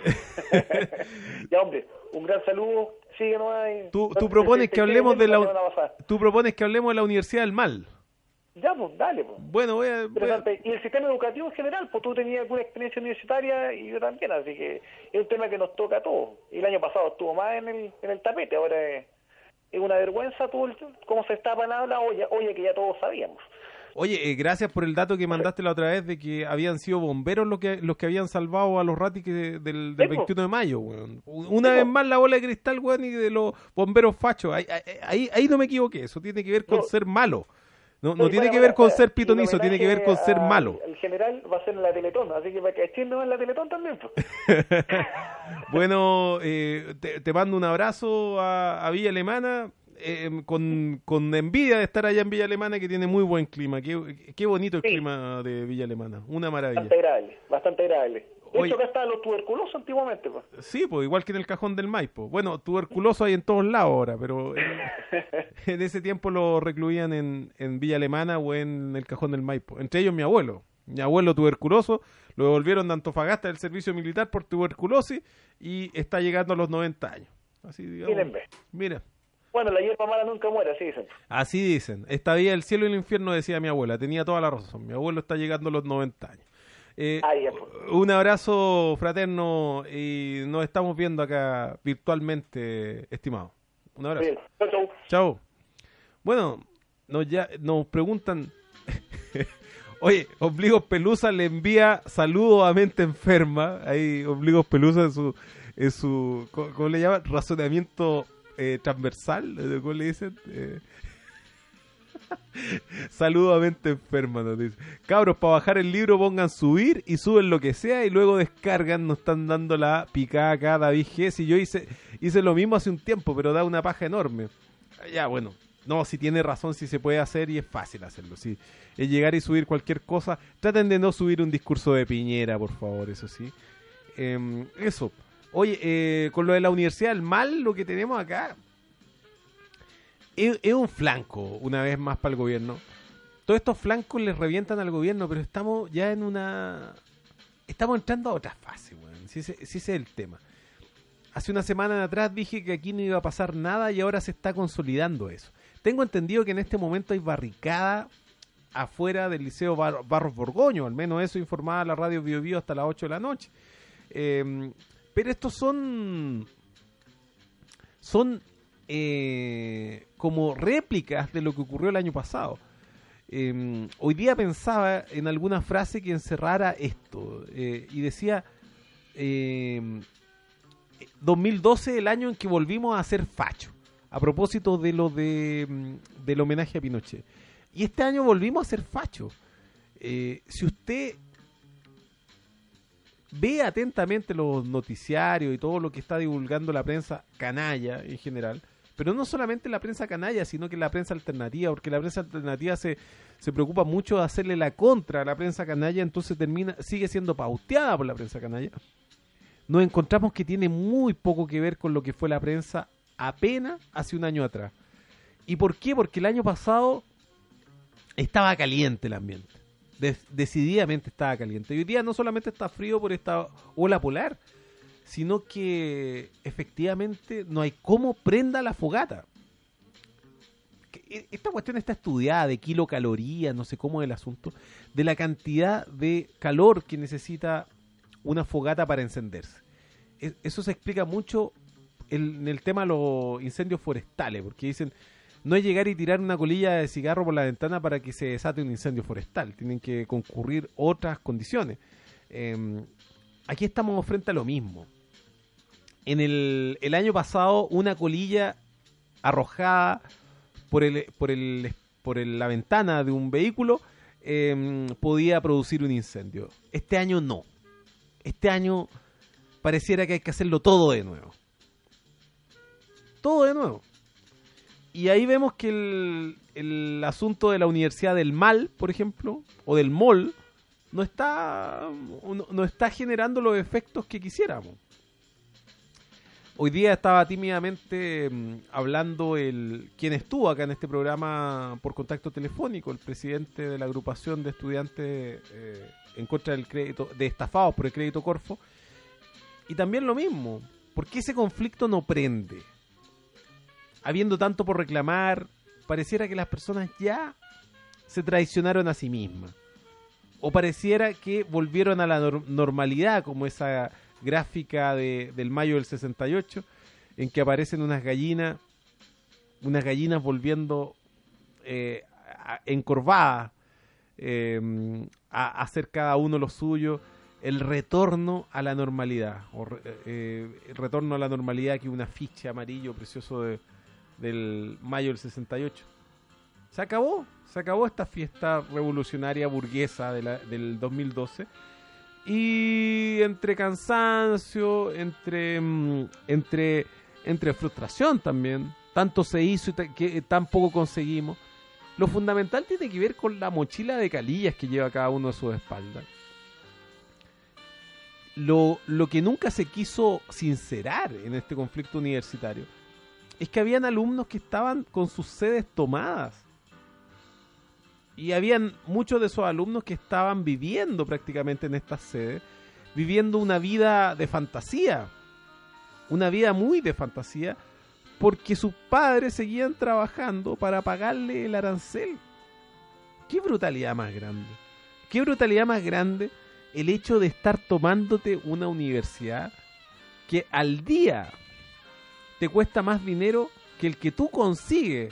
Ya, hombre, un gran saludo. Sigue nomás. Tú, tú propones que hablemos de la tú propones que hablemos de la Universidad del Mal. Ya, pues, dale, pues. Bueno, voy a, voy a... Y el sistema educativo en general, pues tú tenías alguna experiencia universitaria y yo también, así que es un tema que nos toca a todos. Y el año pasado estuvo más en el, en el tapete, ahora es, es una vergüenza todo el, cómo se está parando la olla, olla que ya todos sabíamos. Oye, eh, gracias por el dato que mandaste la otra vez de que habían sido bomberos los que los que habían salvado a los ratis que del, del veintiuno de mayo, weón. Una vez más la bola de cristal, weón, y de los bomberos fachos. Ahí, ahí, ahí no me equivoqué, eso tiene que ver con no, ser malo. No, no, no tiene que ver con ser pitonizo, tiene que ver con ser malo. El general va a ser en la Teletón, así que para que Chile no en la Teletón también. Bueno, eh, te, te mando un abrazo a, a Villa Alemana. Eh, con, con envidia de estar allá en Villa Alemana, que tiene muy buen clima. Qué, qué bonito el sí. clima de Villa Alemana, una maravilla. Bastante agradable, bastante agradable. De Oye, hecho, acá estaban los tuberculosos antiguamente. Pues. Sí, pues igual que en el Cajón del Maipo. Bueno, tuberculosos hay en todos lados ahora, pero en, en ese tiempo lo recluían en, en Villa Alemana o en el Cajón del Maipo. Entre ellos mi abuelo. Mi abuelo tuberculoso, lo devolvieron de Antofagasta del servicio militar por tuberculosis y está llegando a los noventa años. Así digamos. Miren, Mira. Bueno, la hierba mala nunca muere, así dicen. Así dicen. Esta vida el cielo y el infierno, decía mi abuela. Tenía toda la razón. Mi abuelo está llegando a los noventa años. Eh, Ah, ya, pues. un abrazo fraterno y nos estamos viendo acá virtualmente, estimado. Un abrazo. Bien. Chau, chau. Chao. Bueno, nos, ya, nos preguntan... Oye, Ombligos Pelusa le envía saludos a mente enferma. Ahí Ombligos Pelusa en su... En su ¿cómo, cómo le llaman? Razonamiento eh, transversal. ¿Cómo le dicen? Eh... Saludos a mente enferma, nos dice. Cabros, para bajar el libro pongan subir y suben lo que sea y luego descargan. Nos están dando la picada acá, David G. Si yo hice, hice lo mismo hace un tiempo, pero da una paja enorme. Ya, bueno. No, si tiene razón, si se puede hacer y es fácil hacerlo. Si es llegar y subir cualquier cosa, traten de no subir un discurso de Piñera, por favor, eso sí. Eh, eso. Oye, eh, con lo de la Universidad del Mal, lo que tenemos acá es, es un flanco, una vez más, para el gobierno. Todos estos flancos les revientan al gobierno, pero estamos ya en una... Estamos entrando a otra fase, weón. Si ese, si ese es el tema. Hace una semana atrás dije que aquí no iba a pasar nada y ahora se está consolidando eso. Tengo entendido que en este momento hay barricada afuera del Liceo Bar- Barros Borgoño, al menos eso informaba la radio Bio Bio hasta las ocho de la noche. Eh, pero estos son son eh, como réplicas de lo que ocurrió el año pasado. Eh, hoy día pensaba en alguna frase que encerrara esto eh, y decía eh, dos mil doce, el año en que volvimos a ser facho. A propósito de lo de del homenaje a Pinochet. Y este año volvimos a ser fachos. Eh, si usted ve atentamente los noticiarios y todo lo que está divulgando la prensa canalla en general, pero no solamente la prensa canalla, sino que la prensa alternativa, porque la prensa alternativa se, se preocupa mucho de hacerle la contra a la prensa canalla, entonces termina sigue siendo pauteada por la prensa canalla. Nos encontramos que tiene muy poco que ver con lo que fue la prensa apenas hace un año atrás. ¿Y por qué? Porque el año pasado estaba caliente el ambiente. De- decididamente estaba caliente. Y hoy día no solamente está frío por esta ola polar, sino que efectivamente no hay cómo prenda la fogata. Que- Esta cuestión está estudiada de kilocalorías, no sé cómo es el asunto, de la cantidad de calor que necesita una fogata para encenderse. E- Eso se explica mucho el- en el tema de los incendios forestales, porque dicen, no es llegar y tirar una colilla de cigarro por la ventana para que se desate un incendio forestal, tienen que concurrir otras condiciones. Eh, aquí estamos frente a lo mismo. En el, el año pasado, una colilla arrojada por el, por el, por el- la ventana de un vehículo eh, podía producir un incendio. Este año no. Este año pareciera que hay que hacerlo todo de nuevo. Todo de nuevo. Y ahí vemos que el, el asunto de la Universidad del Mal, por ejemplo, o del M O L, no está, no, no está generando los efectos que quisiéramos. Hoy día estaba tímidamente mm, hablando el quien estuvo acá en este programa por contacto telefónico, el presidente de la agrupación de estudiantes eh, en contra del crédito, de estafados por el crédito Corfo. Y también lo mismo, ¿por qué ese conflicto no prende? Habiendo tanto por reclamar, pareciera que las personas ya se traicionaron a sí mismas. O pareciera que volvieron a la nor- normalidad, como esa gráfica de, del mayo del sesenta y ocho, en que aparecen unas gallinas, unas gallinas volviendo eh, a- encorvadas eh, a, a hacer cada uno lo suyo. El retorno a la normalidad, o re- eh, el retorno a la normalidad, que un afiche amarillo precioso de del mayo del sesenta y ocho. Se acabó, se acabó esta fiesta revolucionaria burguesa de la, del dos mil doce. Y entre cansancio, entre mm, entre entre frustración también, tanto se hizo y ta- que tan poco conseguimos. Lo fundamental tiene que ver con la mochila de calillas que lleva cada uno a sus espaldas. Lo, lo que nunca se quiso sincerar en este conflicto universitario es que habían alumnos que estaban con sus sedes tomadas. Y habían muchos de esos alumnos que estaban viviendo prácticamente en estas sedes, viviendo una vida de fantasía. Una vida muy de fantasía, porque sus padres seguían trabajando para pagarle el arancel. ¡Qué brutalidad más grande! ¡Qué brutalidad más grande el hecho de estar tomándote una universidad que al día te cuesta más dinero que el que tú consigues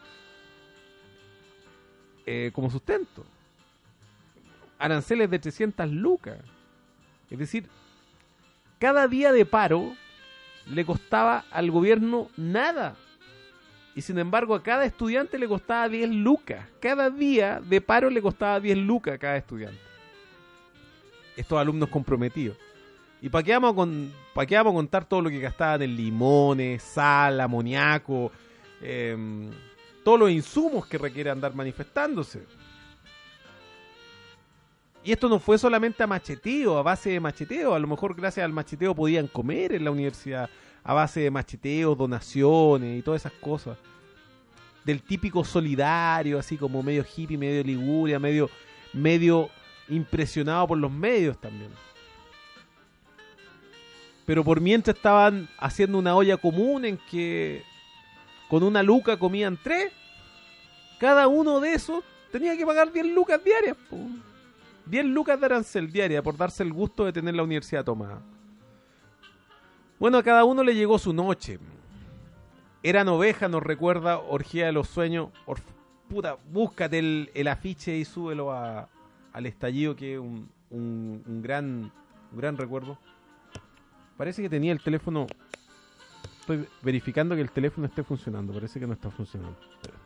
eh, como sustento? Aranceles de trescientas lucas. Es decir, cada día de paro le costaba al gobierno nada. Y sin embargo a cada estudiante le costaba diez lucas. Cada día de paro le costaba diez lucas a cada estudiante. Estos alumnos comprometidos. ¿Y para qué vamos a, con, para qué vamos a contar todo lo que gastaban en limones, sal, amoníaco, eh, todos los insumos que requiere andar manifestándose? Y esto no fue solamente a macheteo, a base de macheteo. A lo mejor gracias al macheteo podían comer en la universidad, a base de macheteo, donaciones y todas esas cosas. Del típico solidario, así como medio hippie, medio liguria, medio, medio impresionado por los medios también. Pero por mientras estaban haciendo una olla común en que con una luca comían tres, cada uno de esos tenía que pagar diez lucas diarias, po. diez lucas de arancel diaria por darse el gusto de tener la universidad tomada. Bueno, a cada uno le llegó su noche. Eran ovejas, nos recuerda Orgía de los Sueños. Orf... Puta, búscate el, el afiche y súbelo a, al estallido, que es un, un, un, gran, un gran recuerdo. Parece que tenía el teléfono... Estoy verificando que el teléfono esté funcionando. Parece que no está funcionando.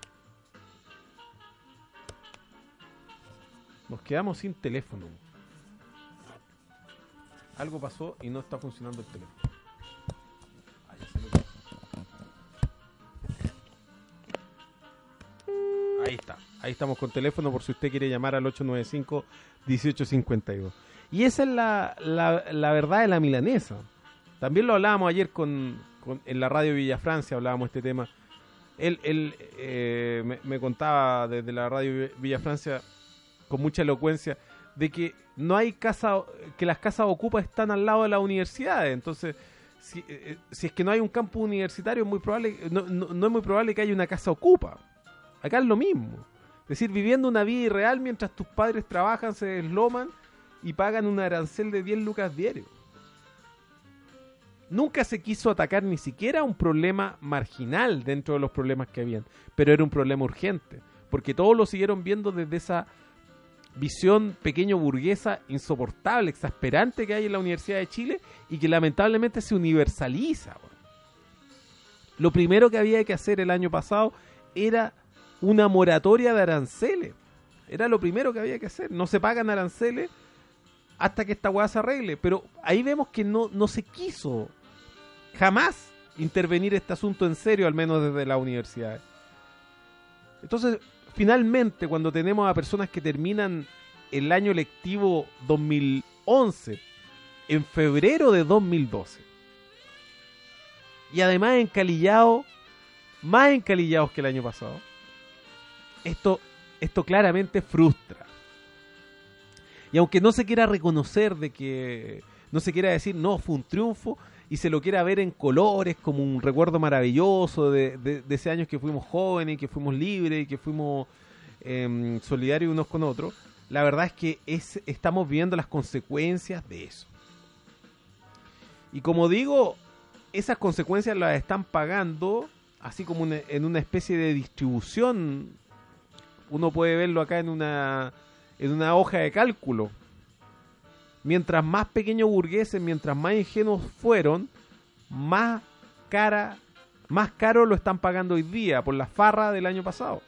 Nos quedamos sin teléfono. Algo pasó y no está funcionando el teléfono. Ah, ya se lo pasó. Ahí está. Ahí estamos con teléfono por si usted quiere llamar al ocho nueve cinco, dieciocho cincuenta y dos. Y esa es la, la, la verdad de la milanesa. También lo hablábamos ayer con, con en la radio Villa Francia, hablábamos de este tema. Él, él eh, me, me contaba desde la radio Villa Francia con mucha elocuencia de que no hay casa, que las casas ocupas están al lado de las universidades. Entonces, si, eh, si es que no hay un campus universitario, es muy probable, no, no, no es muy probable que haya una casa ocupa. Acá es lo mismo. Es decir, viviendo una vida irreal mientras tus padres trabajan, se desloman y pagan un arancel de diez lucas diario. Nunca se quiso atacar ni siquiera un problema marginal dentro de los problemas que habían, pero era un problema urgente, porque todos lo siguieron viendo desde esa visión pequeño burguesa insoportable, exasperante que hay en la Universidad de Chile y que lamentablemente se universaliza. Lo primero que había que hacer el año pasado era una moratoria de aranceles. Era lo primero que había que hacer. No se pagan aranceles hasta que esta hueá se arregle. Pero ahí vemos que no, no se quiso jamás intervenir este asunto en serio, al menos desde la universidad. Entonces, finalmente, cuando tenemos a personas que terminan el año lectivo dos mil once en febrero de dos mil doce, y además encalillados, más encalillados que el año pasado, esto, esto claramente frustra. Y aunque no se quiera reconocer de que, no se quiera decir, no, fue un triunfo, y se lo quiera ver en colores como un recuerdo maravilloso de, de, de ese año que fuimos jóvenes, que fuimos libres, que fuimos eh, solidarios unos con otros, la verdad es que es, estamos viendo las consecuencias de eso. Y como digo, esas consecuencias las están pagando, así como una, en una especie de distribución. Uno puede verlo acá en una, en una hoja de cálculo. Mientras más pequeños burgueses, mientras más ingenuos fueron, más cara, más caro lo están pagando hoy día por la farra del año pasado.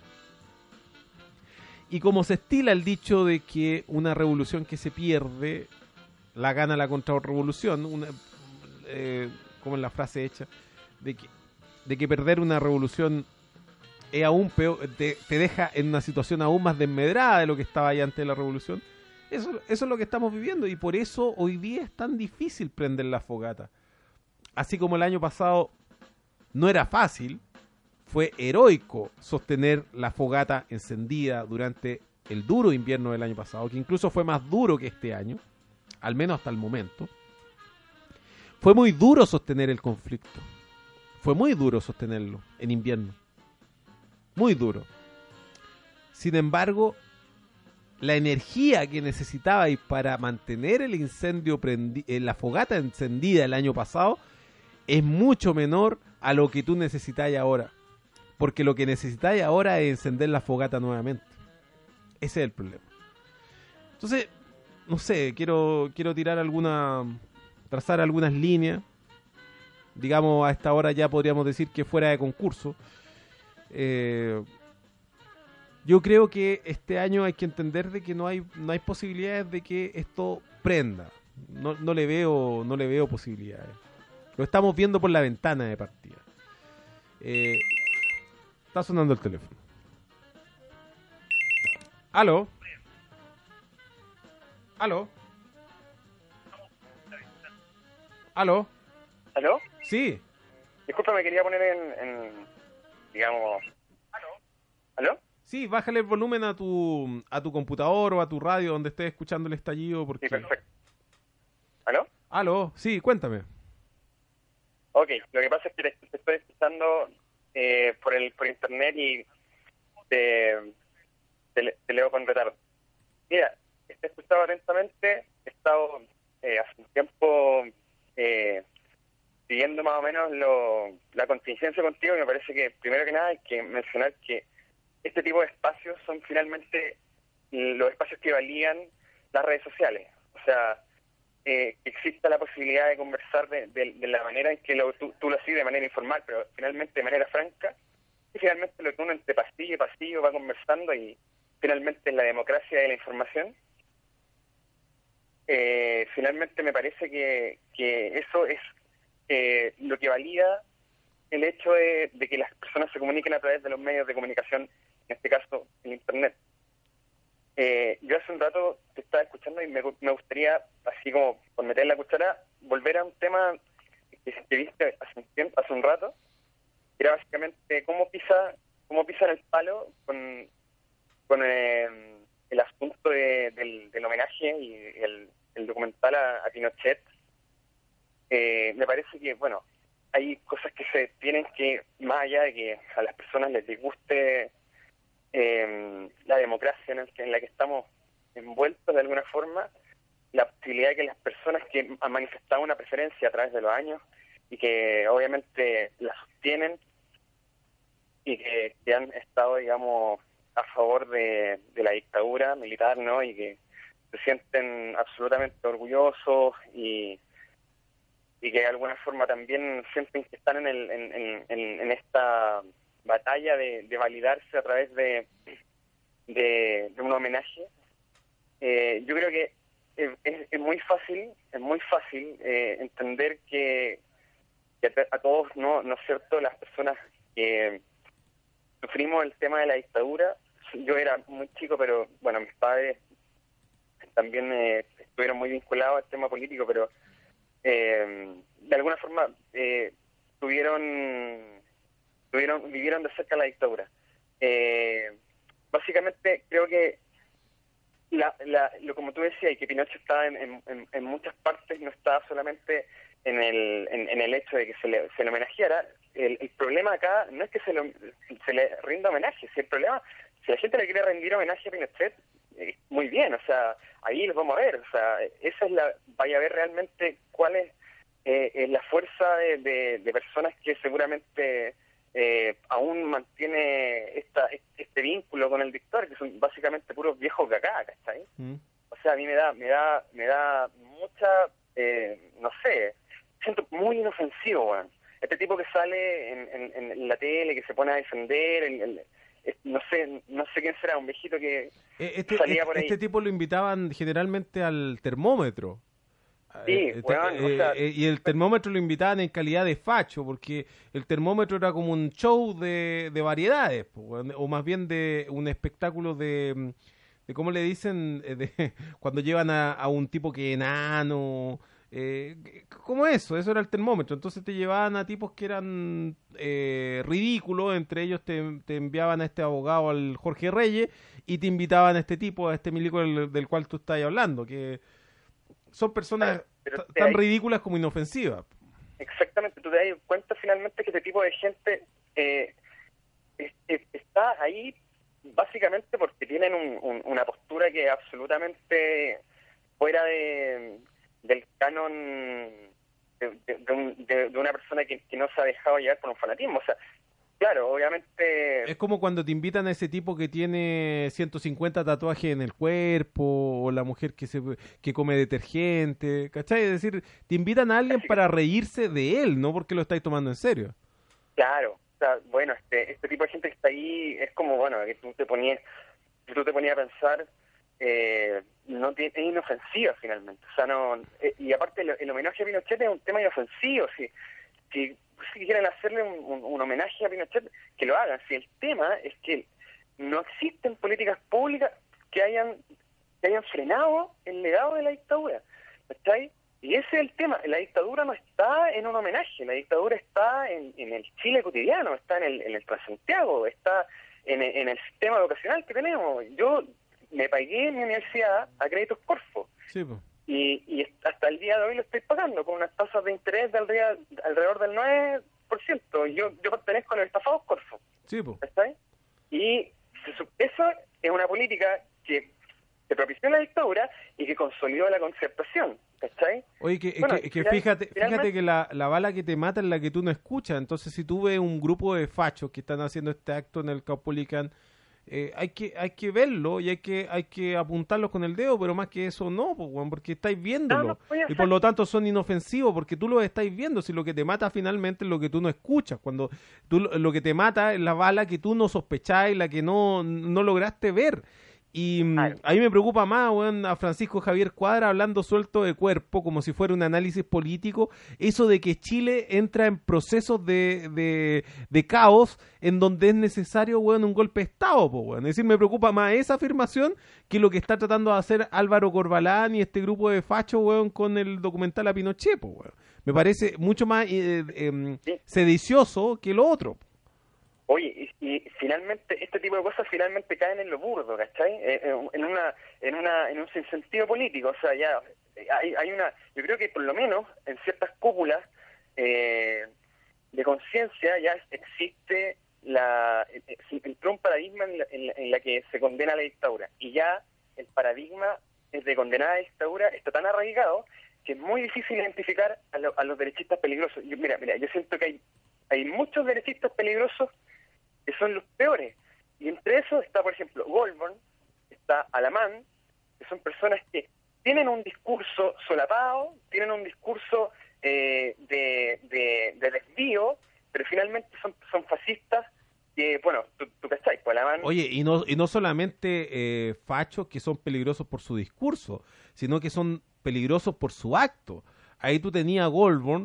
Y como se estila el dicho de que una revolución que se pierde la gana la contrarrevolución, una, eh, como en la frase hecha, de que, de que perder una revolución es aún peor, te, te deja en una situación aún más desmedrada de lo que estaba ahí antes de la revolución. Eso, eso es lo que estamos viviendo, y por eso hoy día es tan difícil prender la fogata. Así como el año pasado no era fácil, fue heroico sostener la fogata encendida durante el duro invierno del año pasado, que incluso fue más duro que este año, al menos hasta el momento. Fue muy duro sostener el conflicto. fue muy duro sostenerlo en invierno. Muy duro. Sin embargo, la energía que necesitabais para mantener el incendio prendi- eh, la fogata encendida el año pasado es mucho menor a lo que tú necesitáis ahora. Porque lo que necesitáis ahora es encender la fogata nuevamente. Ese es el problema. Entonces, no sé, quiero quiero tirar alguna, trazar algunas líneas. Digamos, a esta hora ya podríamos decir que fuera de concurso. Eh, yo creo que este año hay que entender de que no hay no hay posibilidades de que esto prenda. No, no le veo no le veo posibilidades. Lo estamos viendo por la ventana de partida. Eh, está sonando el teléfono. ¿Aló? ¿Aló? ¿Aló? ¿Aló? Sí. Disculpa, me quería poner en, en digamos... ¿Aló? ¿Aló? Sí, bájale el volumen a tu a tu computador o a tu radio donde estés escuchando el estallido. Porque... Sí, perfecto. ¿Aló? ¿Aló? Sí, cuéntame. Ok, lo que pasa es que te, te estoy escuchando eh, por el por internet y te, te, te leo con retardo. Mira, te he escuchado atentamente, he estado eh, hace un tiempo eh, siguiendo más o menos lo, la contingencia contigo, y me parece que primero que nada hay que mencionar que este tipo de espacios son finalmente los espacios que valían las redes sociales. O sea, eh, exista la posibilidad de conversar de, de, de la manera en que lo, tú, tú lo haces de manera informal, pero finalmente de manera franca, y finalmente lo que uno entre pasillo y pasillo va conversando, y finalmente en la democracia de la información. Eh, finalmente me parece que, que eso es eh, lo que valida el hecho de, de que las personas se comuniquen a través de los medios de comunicación, en este caso el internet. Eh, yo hace un rato te estaba escuchando y me, me gustaría, así como por meter la cuchara, volver a un tema que, que viste hace un tiempo, hace un rato, que era básicamente cómo pisa, cómo pisan el palo con, con eh, el asunto de, del, del homenaje y el, el documental a, a Pinochet. Eh, me parece que, bueno, hay cosas que se tienen que, más allá de que a las personas les disguste eh, la democracia en, el que, en la que estamos envueltos de alguna forma, la posibilidad de que las personas que han manifestado una preferencia a través de los años y que obviamente la sostienen y que, que han estado, digamos, a favor de, de la dictadura militar, ¿no? Y que se sienten absolutamente orgullosos y y que de alguna forma también sienten que están en, el, en, en, en esta batalla de, de validarse a través de, de, de un homenaje. Eh, yo creo que es, es muy fácil, es muy fácil eh, entender que, que a, a todos, ¿no, no es cierto?, las personas que sufrimos el tema de la dictadura. Yo era muy chico, pero bueno, mis padres también eh, estuvieron muy vinculados al tema político, pero Eh, de alguna forma eh, tuvieron, tuvieron, vivieron de cerca la dictadura. Eh, básicamente creo que la, la, lo como tú decías, y que Pinochet estaba en, en, en muchas partes, no estaba solamente en el, en, en el hecho de que se le, se le homenajeara. El, el problema acá no es que se, lo, se le rinda homenaje, si el problema, si la gente le quiere rendir homenaje a Pinochet, eh, muy bien, o sea, ahí los vamos a ver, o sea, esa es la, vaya a ver realmente cuál es eh, eh, la fuerza de, de, de personas que seguramente eh, aún mantiene esta, este vínculo con el dictador, que son básicamente puros viejos de acá, ¿cachai? Mm. O sea, a mí me da, me da, me da mucha, eh, no sé, siento muy inofensivo, weón. Este tipo que sale en, en, en la tele, que se pone a defender, el, el, el, no sé no sé quién será, un viejito que este, salía este, por ahí. Este tipo lo invitaban generalmente al termómetro. Sí, eh, weón, eh, o sea, eh, y el termómetro lo invitaban en calidad de facho, porque el termómetro era como un show de, de variedades, o más bien de un espectáculo de, de ¿cómo le dicen? De, cuando llevan a, a un tipo que enano... Eh, como eso, eso era el termómetro. Entonces te llevaban a tipos que eran eh, ridículos, entre ellos te, te enviaban a este abogado, al Jorge Reyes, y te invitaban a este tipo, a este milico del, del cual tú estás hablando, que son personas pero, pero, tan ahí, ridículas como inofensivas. exactamente, tú te das cuenta finalmente que este tipo de gente eh, es, es, está ahí básicamente porque tienen un, un, una postura que es absolutamente fuera de, del canon de, de, de, un, de, de una persona que, que no se ha dejado llevar por un fanatismo. O sea, claro, obviamente... Es como cuando te invitan a ese tipo que tiene ciento cincuenta tatuajes en el cuerpo, o la mujer que se que come detergente, ¿cachai? Es decir, te invitan a alguien para reírse de él, no porque lo estáis tomando en serio. Claro, o sea, bueno, este este tipo de gente que está ahí es como, bueno, que tú te ponías, tú te ponías a pensar, eh, no es inofensiva finalmente. O sea, no... Eh, y aparte, el, el homenaje a Pinochet es un tema inofensivo, si... si si quieren hacerle un, un, un homenaje a Pinochet, que lo hagan. Si el tema es que no existen políticas públicas que hayan que hayan frenado el legado de la dictadura, ¿estáis? Y ese es el tema. La dictadura no está en un homenaje, la dictadura está en, en el Chile cotidiano, está en el, en el Transantiago, está en, en el sistema educacional que tenemos. Yo me pagué en mi universidad a créditos Corfo. Sí, pues. Y, y hasta el día de hoy lo estoy pagando con unas tasas de interés de alrededor, alrededor del nueve por ciento. Yo yo pertenezco a los estafados Corfo. Sí, po. ¿Está bien? Y eso es una política que, que propició la dictadura y que consolidó la concertación. ¿Está bien? Oye, que, bueno, que, que final, fíjate, finalmente... fíjate que la, la bala que te mata es la que tú no escuchas. Entonces, si tú ves un grupo de fachos que están haciendo este acto en el Caupolicán, Eh, hay que hay que verlo y hay que hay que apuntarlos con el dedo, pero más que eso no, pues, bueno, porque estáis viéndolo, no, no y por lo tanto son inofensivos porque tú los estáis viendo. Si lo que te mata finalmente es lo que tú no escuchas, cuando tú lo que te mata es la bala que tú no sospecháis, la que no, no lograste ver. Y claro, a mí me preocupa más, bueno, a Francisco Javier Cuadra hablando suelto de cuerpo, como si fuera un análisis político, eso de que Chile entra en procesos de, de, de caos en donde es necesario, bueno, un golpe de Estado, pues, bueno. Es decir, me preocupa más esa afirmación que lo que está tratando de hacer Álvaro Corbalán y este grupo de fachos, bueno, con el documental a Pinochet, pues, bueno. Me parece mucho más eh, eh, sí. sedicioso que lo otro. Oye, y, y finalmente, este tipo de cosas finalmente caen en lo burdo, ¿cachai? Eh, en una, en una, en un sinsentido político. O sea, ya hay, hay una, yo creo que por lo menos en ciertas cúpulas eh, de conciencia ya existe la, entró un paradigma en la, en, la, en la que se condena la dictadura. Y ya el paradigma de condenar a la dictadura está tan arraigado que es muy difícil identificar a, lo, a los derechistas peligrosos. Yo, mira, mira, yo siento que hay, hay muchos derechistas peligrosos que son los peores. Y entre esos está, por ejemplo, Goldborn, está Alamán, que son personas que tienen un discurso solapado, tienen un discurso eh, de, de, de desvío, pero finalmente son, son fascistas que, bueno, tú, tú cachai, pues Alamán... Oye, y no, y no solamente eh, fachos que son peligrosos por su discurso, sino que son peligrosos por su acto. Ahí tú tenías a Goldborn,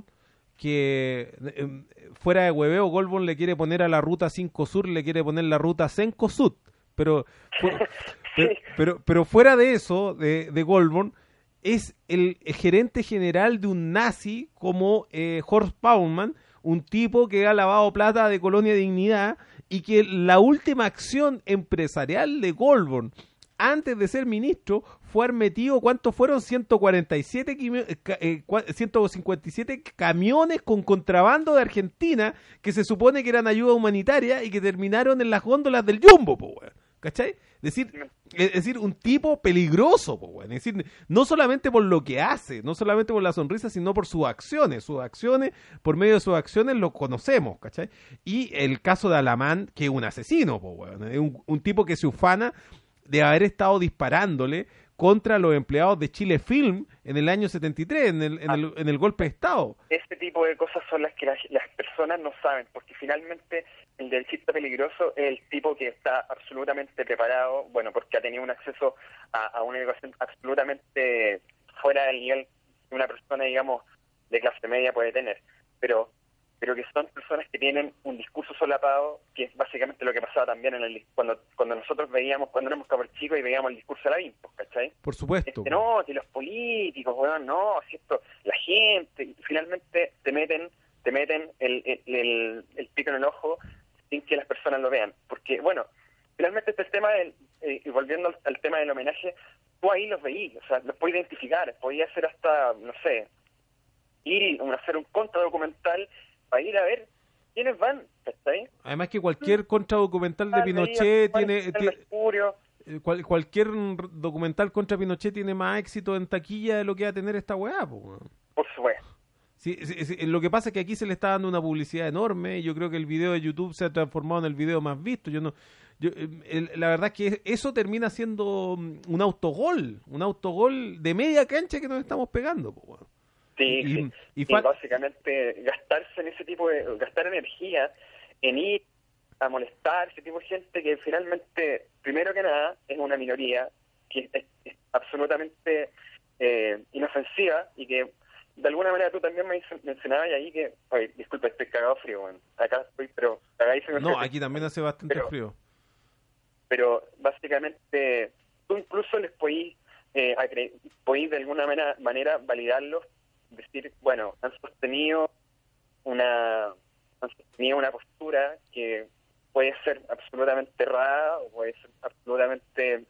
que eh, fuera de hueveo, Goldborn le quiere poner a la ruta cinco Sur, le quiere poner la ruta Senco Sud, pero, fu- pero, pero pero fuera de eso, de, de Goldborn, es el gerente general de un nazi como eh, Horst Baumann, un tipo que ha lavado plata de Colonia Dignidad, y que la última acción empresarial de Goldborn antes de ser ministro fue haber metido, ¿cuántos fueron? ciento cuarenta y siete, eh, ciento cincuenta y siete camiones con contrabando de Argentina que se supone que eran ayuda humanitaria y que terminaron en las góndolas del Jumbo, po, weón. ¿Cachai? Es decir, es decir, un tipo peligroso, po, weón. Es decir, no solamente por lo que hace, no solamente por la sonrisa, sino por sus acciones. Sus acciones, por medio de sus acciones lo conocemos, ¿cachai? Y el caso de Alamán, que es un asesino, po, weón. Es un, un tipo que se ufana de haber estado disparándole contra los empleados de Chile Film en el año setenta y tres, en el, en el, en el golpe de Estado. Este tipo de cosas son las que las, las personas no saben, porque finalmente el derechista peligroso es el tipo que está absolutamente preparado, bueno, porque ha tenido un acceso a, a una educación absolutamente fuera del nivel que una persona, digamos, de clase media puede tener, pero pero que son personas que tienen un discurso solapado, que es básicamente lo que pasaba también en el cuando cuando nosotros veíamos, cuando éramos cabros chicos y veíamos el discurso de la Lavín, ¿cachai? Por supuesto. Este, no, que los políticos, weón, no, si esto, la gente, finalmente te meten te meten el, el, el, el pico en el ojo sin que las personas lo vean. Porque, bueno, finalmente este tema, del, eh, y volviendo al, al tema del homenaje, tú ahí los veís, o sea, los puedes identificar, podías hacer hasta, no sé, ir a hacer un contradocumental para ir a ver quiénes van, ¿está ahí? Además que cualquier contradocumental de Pinochet tiene... Cual, cualquier documental contra Pinochet tiene más éxito en taquilla de lo que va a tener esta weá, po. Por supuesto. Sí, sí, sí, lo que pasa es que aquí se le está dando una publicidad enorme y yo creo que el video de YouTube se ha transformado en el video más visto. Yo no, yo, el, la verdad es que eso termina siendo un autogol, un autogol de media cancha que nos estamos pegando, po. Sí, y, sí. Y, y, y básicamente gastarse en ese tipo de, gastar energía en ir a molestar ese tipo de gente que finalmente, primero que nada, es una minoría que es, es absolutamente eh, inofensiva y que de alguna manera tú también me mencionabas ahí que, oye, disculpa, estoy cagado frío, bueno. Acá estoy, pero cagadísimo. No, aquí también hace bastante pero, frío. Pero básicamente tú incluso les podís, eh, acre- podís de alguna manera, manera validarlos, decir, bueno, han sostenido una han sostenido una postura que puede ser absolutamente errada o puede ser absolutamente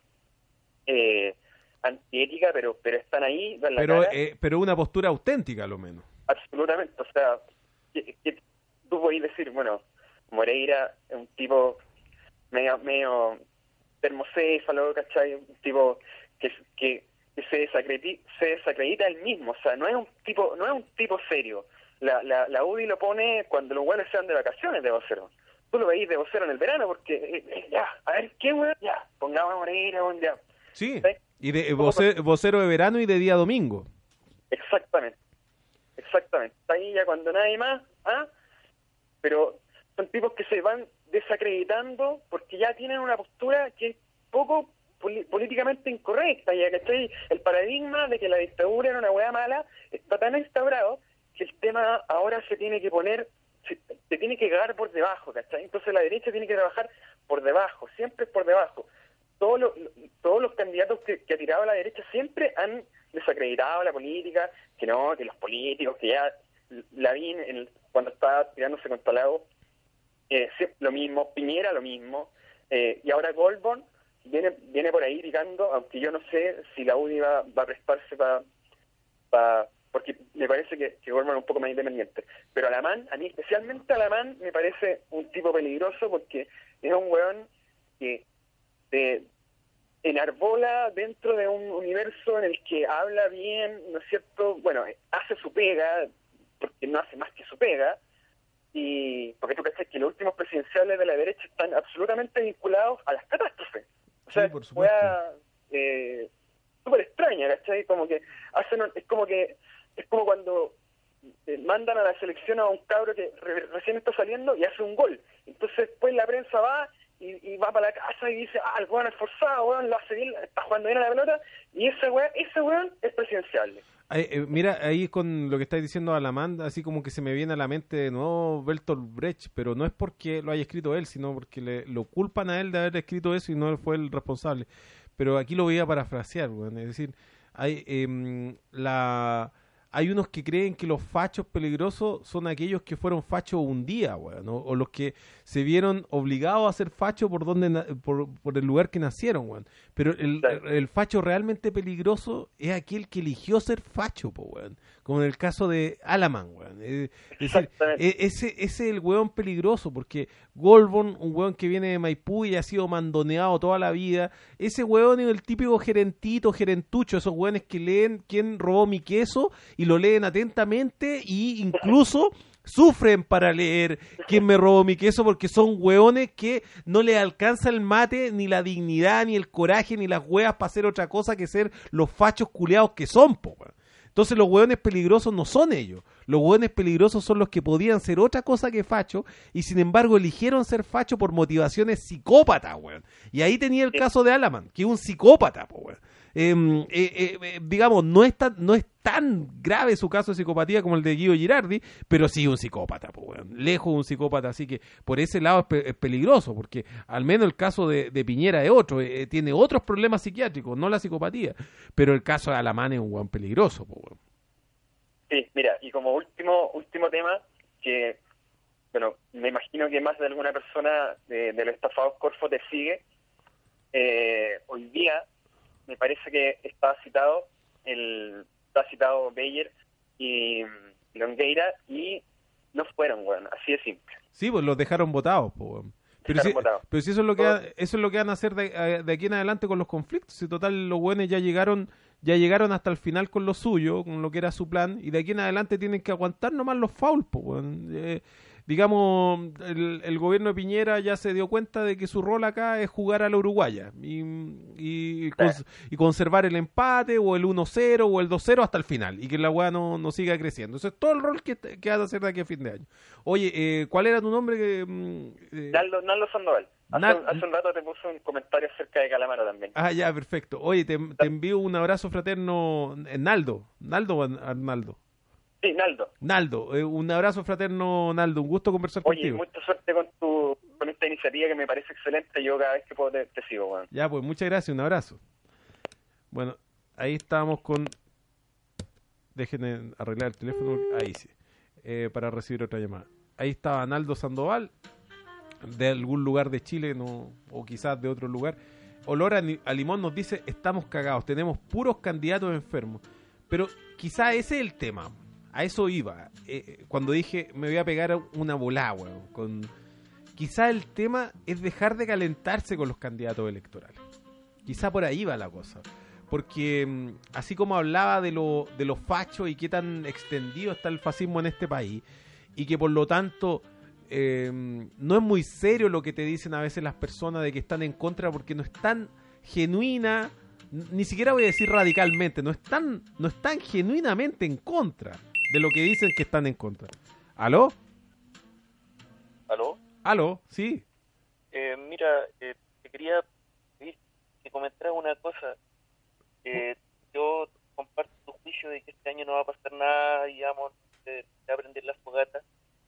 eh, antiética, pero pero están ahí, dan la pero cara. Eh, pero una postura auténtica, a lo menos. Absolutamente, o sea, que, que tú podés decir, bueno, Moreira es un tipo medio, medio termocéfalo, ¿cachai? Un tipo que, que, que se desacredita, se desacredita él mismo, o sea, no es un tipo, no es un tipo serio. La, la, la U D I lo pone cuando los buenos se van de vacaciones de vocero. Tú lo veis de vocero en el verano porque, eh, eh, ya, a ver, ¿qué weón? Ya, pongamos a Moreira, weón, ya. Sí, ¿sí? Y de vocero, vocero de verano y de día domingo. Exactamente, exactamente. Está ahí ya cuando nadie más, ¿ah? Pero son tipos que se van desacreditando porque ya tienen una postura que es poco poli- políticamente incorrecta, ya que estoy, el paradigma de que la dictadura era una hueá mala está tan instaurado que el tema ahora se tiene que poner, se, se tiene que cagar por debajo, ¿cachai? Entonces la derecha tiene que trabajar por debajo, siempre por debajo. Todos los, todos los candidatos que, que ha tirado la derecha siempre han desacreditado la política, que no, que los políticos, que ya Lavín en, cuando estaba tirándose contra Lago, eh, lo mismo, Piñera lo mismo, eh, y ahora Goldborn viene viene por ahí tirando, aunque yo no sé si la U D I va, va a prestarse para... Pa, porque me parece que, que Goldman es un poco más independiente. Pero Alamán, a mí especialmente Alamán, me parece un tipo peligroso porque es un weón que se enarbola dentro de un universo en el que habla bien, ¿no es cierto? Bueno, hace su pega, porque no hace más que su pega, y porque tú crees que los últimos presidenciales de la derecha están absolutamente vinculados a las catástrofes. O sea, sí, por supuesto. Fue eh, súper extraña, ¿cachai? Como que hacen, es como que es como cuando eh, mandan a la selección a un cabro que re, recién está saliendo y hace un gol. Entonces después la prensa va y, y va para la casa y dice, ah, el weón es forzado, weón, lo hace bien, está jugando bien a la pelota, y ese weón, ese weón es presidenciable. Ay, eh, mira, ahí con lo que estáis diciendo Alamán, así como que se me viene a la mente de nuevo Bertolt Brecht, pero no es porque lo haya escrito él, sino porque le, lo culpan a él de haber escrito eso y no él fue el responsable. Pero aquí lo voy a parafrasear, weón, es decir, hay eh, la... Hay unos que creen que los fachos peligrosos son aquellos que fueron fachos un día, weón, ¿no? O los que se vieron obligados a ser fachos por donde na- por, por el lugar que nacieron, weón. Pero el, el, el facho realmente peligroso es aquel que eligió ser facho, po, weón. Como en el caso de Alamán, weón. Es decir, ese, ese es el weón peligroso, porque Goldborn, un weón que viene de Maipú y ha sido mandoneado toda la vida, ese weón es el típico gerentito, gerentucho, esos weones que leen quién robó mi queso y lo leen atentamente y incluso sufren para leer quién me robó mi queso porque son hueones que no les alcanza el mate, ni la dignidad, ni el coraje, ni las hueas para hacer otra cosa que ser los fachos culiados que son, po, weón. Entonces los hueones peligrosos no son ellos. Los hueones peligrosos son los que podían ser otra cosa que facho y sin embargo eligieron ser facho por motivaciones psicópatas, weón. Y ahí tenía el caso de Alamán, que es un psicópata, po, weón. Eh, eh, eh, digamos, no es, tan, no es tan grave su caso de psicopatía como el de Guido Girardi, pero sí un psicópata, pues, bueno, lejos de un psicópata, así que por ese lado es, pe- es peligroso, porque al menos el caso de, de Piñera es otro, eh, tiene otros problemas psiquiátricos, no la psicopatía, pero el caso de Alamán es un buen peligroso, pues, bueno. Sí, mira, y como último último tema, que, bueno, me imagino que más de alguna persona de, de los estafados Corfo te sigue, eh, hoy día me parece que está citado el está citado Beyer y, Longueira y no fueron, weón, así de simple. Sí, pues los dejaron votados, pues, weón. Pero si, pero si eso es lo que ha, eso es lo que van a hacer de, de aquí en adelante con los conflictos. Si total los buenos ya llegaron ya llegaron hasta el final con lo suyo, con lo que era su plan, y de aquí en adelante tienen que aguantar nomás los fouls, pues, weón. Eh, digamos, el, el gobierno de Piñera ya se dio cuenta de que su rol acá es jugar a la uruguaya y, y, cons, y conservar el empate o el uno cero o el dos cero hasta el final y que la weá no, no siga creciendo. Eso es todo el rol que, que vas a hacer de aquí a fin de año. Oye, eh, ¿cuál era tu nombre? Eh, Naldo, Naldo Sandoval. Hace, Nal... hace un rato te puse un comentario acerca de Calamaro también. Ah, ya, perfecto. Oye, te, te envío un abrazo fraterno. Naldo, ¿Naldo o Arnaldo? Sí, Naldo. Naldo, eh, un abrazo fraterno, Naldo. Un gusto conversar Oye, contigo. Oye, mucha suerte con tu con esta iniciativa que me parece excelente. Yo cada vez que puedo te, te sigo, weón. Ya, pues, muchas gracias. Un abrazo. Bueno, ahí estábamos con... Déjenme arreglar el teléfono. Ahí sí. Eh, para recibir otra llamada. Ahí estaba Naldo Sandoval, de algún lugar de Chile, no, o quizás de otro lugar. Olor a, a limón nos dice, estamos cagados, tenemos puros candidatos enfermos. Pero quizás ese es el tema. A eso iba. Eh, cuando dije, me voy a pegar una volada, weón. Con... Quizás el tema es dejar de calentarse con los candidatos electorales. Quizá por ahí va la cosa. Porque así como hablaba de lo de los fachos y qué tan extendido está el fascismo en este país, y que por lo tanto eh, no es muy serio lo que te dicen a veces las personas de que están en contra, porque no es tan genuina, ni siquiera voy a decir radicalmente, no están, no están genuinamente en contra de lo que dicen que están en contra. ¿Aló? ¿Aló? ¿Aló? Sí. Eh, mira, eh, te quería pedir que comentaras una cosa. Eh, yo comparto tu juicio de que este año no va a pasar nada, digamos, de, de aprender las fogatas.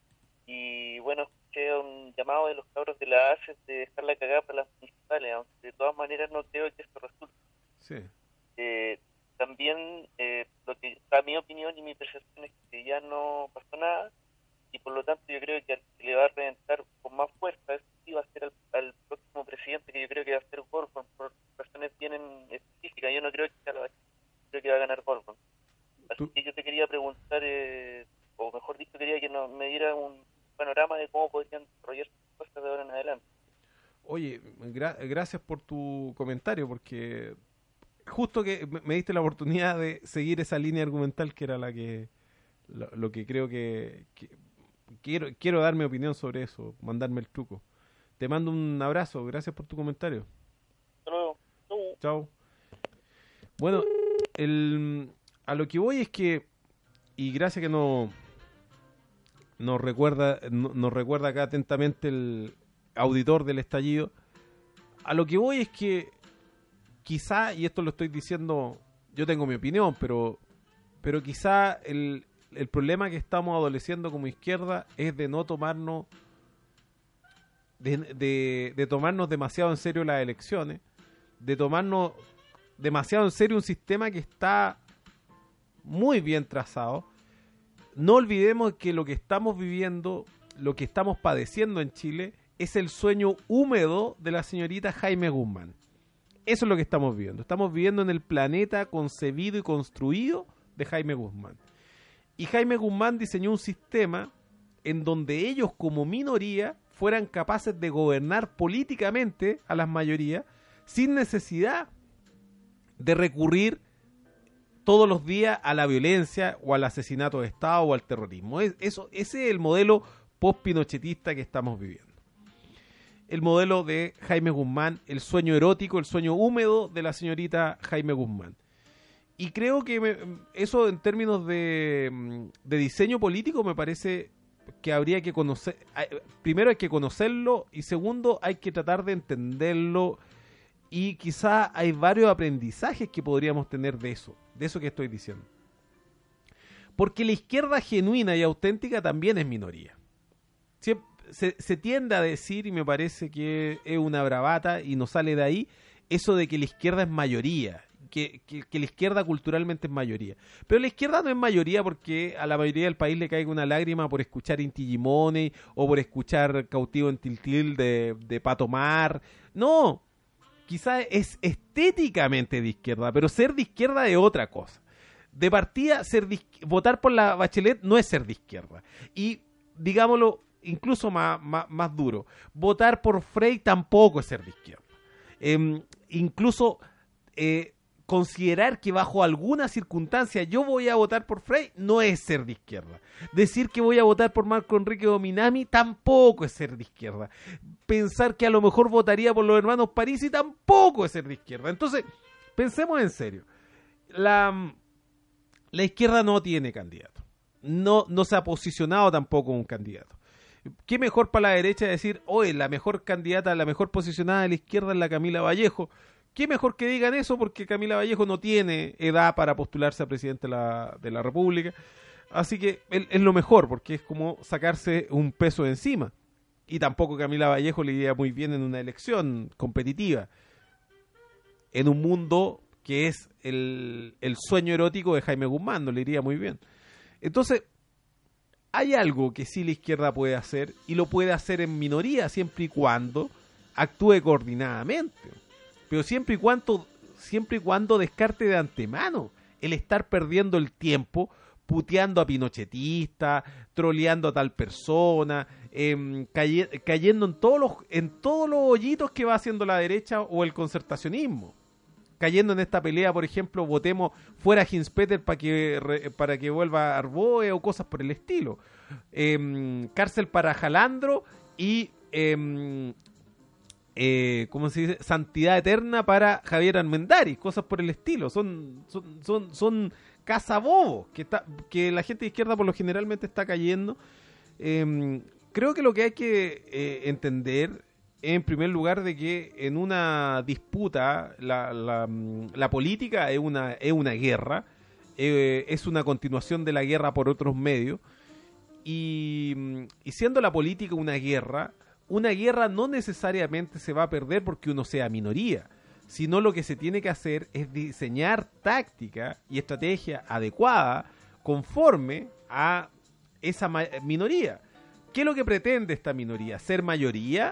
Y bueno, escuché un llamado de los cabros de la A C E de dejar la cagada para las municipales, aunque de todas maneras no creo que esto resulte. Sí. Eh, también, eh, lo que a mi opinión y mi percepción es que ya no pasó nada, y por lo tanto yo creo que al que le va a reventar con más fuerza eso sí va a ser al, al próximo presidente, que yo creo que va a ser Gorgon, por razones bien específicas. Yo no creo que sea la creo que va a ganar Gorgon. Así ¿Tú? que yo te quería preguntar, eh, o mejor dicho, quería que nos, me diera un panorama de cómo podrían desarrollarse las cosas de ahora en adelante. Oye, gra- gracias por tu comentario, porque justo que me diste la oportunidad de seguir esa línea argumental que era la que lo, lo que creo que, que quiero quiero dar mi opinión sobre eso, mandarme el truco. Te mando un abrazo, gracias por tu comentario. Hasta luego. Chao. Bueno, el, a lo que voy es que, y gracias que no nos recuerda no, nos recuerda acá atentamente el auditor del estallido, a lo que voy es que quizá, y esto lo estoy diciendo, yo tengo mi opinión, pero pero quizá el, el problema que estamos adoleciendo como izquierda es de no tomarnos de, de, de tomarnos demasiado en serio las elecciones, de tomarnos demasiado en serio un sistema que está muy bien trazado. No olvidemos que lo que estamos viviendo, lo que estamos padeciendo en Chile, es el sueño húmedo de la señorita Jaime Guzmán. Eso es lo que estamos viviendo. Estamos viviendo en el planeta concebido y construido de Jaime Guzmán. Y Jaime Guzmán diseñó un sistema en donde ellos como minoría fueran capaces de gobernar políticamente a las mayorías sin necesidad de recurrir todos los días a la violencia o al asesinato de Estado o al terrorismo. Es, eso, ese es el modelo post-pinochetista que estamos viviendo. El modelo de Jaime Guzmán, el sueño erótico, el sueño húmedo de la señorita Jaime Guzmán. Y creo que me, eso en términos de, de diseño político me parece que habría que conocer, primero hay que conocerlo y segundo hay que tratar de entenderlo, y quizá hay varios aprendizajes que podríamos tener de eso, de eso que estoy diciendo. Porque la izquierda genuina y auténtica también es minoría. Siempre, se, se tiende a decir, y me parece que es una bravata y no sale de ahí, eso de que la izquierda es mayoría, que, que, que la izquierda culturalmente es mayoría. Pero la izquierda no es mayoría porque a la mayoría del país le caiga una lágrima por escuchar Inti Illimani o por escuchar Cautivo en Tiltil de, de Pato Mar. No, quizás es estéticamente de izquierda, pero ser de izquierda es otra cosa. de partida, ser de, votar por la Bachelet no es ser de izquierda. Y, digámoslo, incluso más, más, más duro, votar por Frey tampoco es ser de izquierda. Eh, incluso eh, considerar que bajo alguna circunstancia yo voy a votar por Frey no es ser de izquierda. Decir que voy a votar por Marco Enrique Dominami tampoco es ser de izquierda. Pensar que a lo mejor votaría por los hermanos Parisi tampoco es ser de izquierda. Entonces, pensemos en serio. La, la izquierda no tiene candidato. No, no se ha posicionado tampoco un candidato. ¿Qué mejor para la derecha decir, oye, la mejor candidata, la mejor posicionada de la izquierda es la Camila Vallejo? ¿Qué mejor que digan eso? Porque Camila Vallejo no tiene edad para postularse a presidente de la, de la República. Así que es, es lo mejor, porque es como sacarse un peso de encima. Y tampoco Camila Vallejo le iría muy bien en una elección competitiva. En un mundo que es el, el sueño erótico de Jaime Guzmán, no le iría muy bien. Entonces, hay algo que sí la izquierda puede hacer, y lo puede hacer en minoría, siempre y cuando actúe coordinadamente. Pero siempre y cuando, siempre y cuando descarte de antemano el estar perdiendo el tiempo puteando a pinochetistas, troleando a tal persona, eh, caye, cayendo en todos los en todos los hoyitos que va haciendo la derecha o el concertacionismo. Cayendo en esta pelea, por ejemplo, votemos fuera Hinspeter para que re, para que vuelva Arboe o cosas por el estilo. Eh, cárcel para Jalandro y eh, eh, ¿cómo se dice? Santidad eterna para Javier Armendáriz, cosas por el estilo. Son son son, son cazabobos que está que la gente de izquierda por lo generalmente está cayendo. Eh, creo que lo que hay que eh, entender en primer lugar de que en una disputa la, la, la política es una, es una guerra, eh, es una continuación de la guerra por otros medios, y, y siendo la política una guerra, una guerra no necesariamente se va a perder porque uno sea minoría, sino lo que se tiene que hacer es diseñar táctica y estrategia adecuada conforme a esa ma- minoría. ¿Qué es lo que pretende esta minoría? ¿Ser mayoría?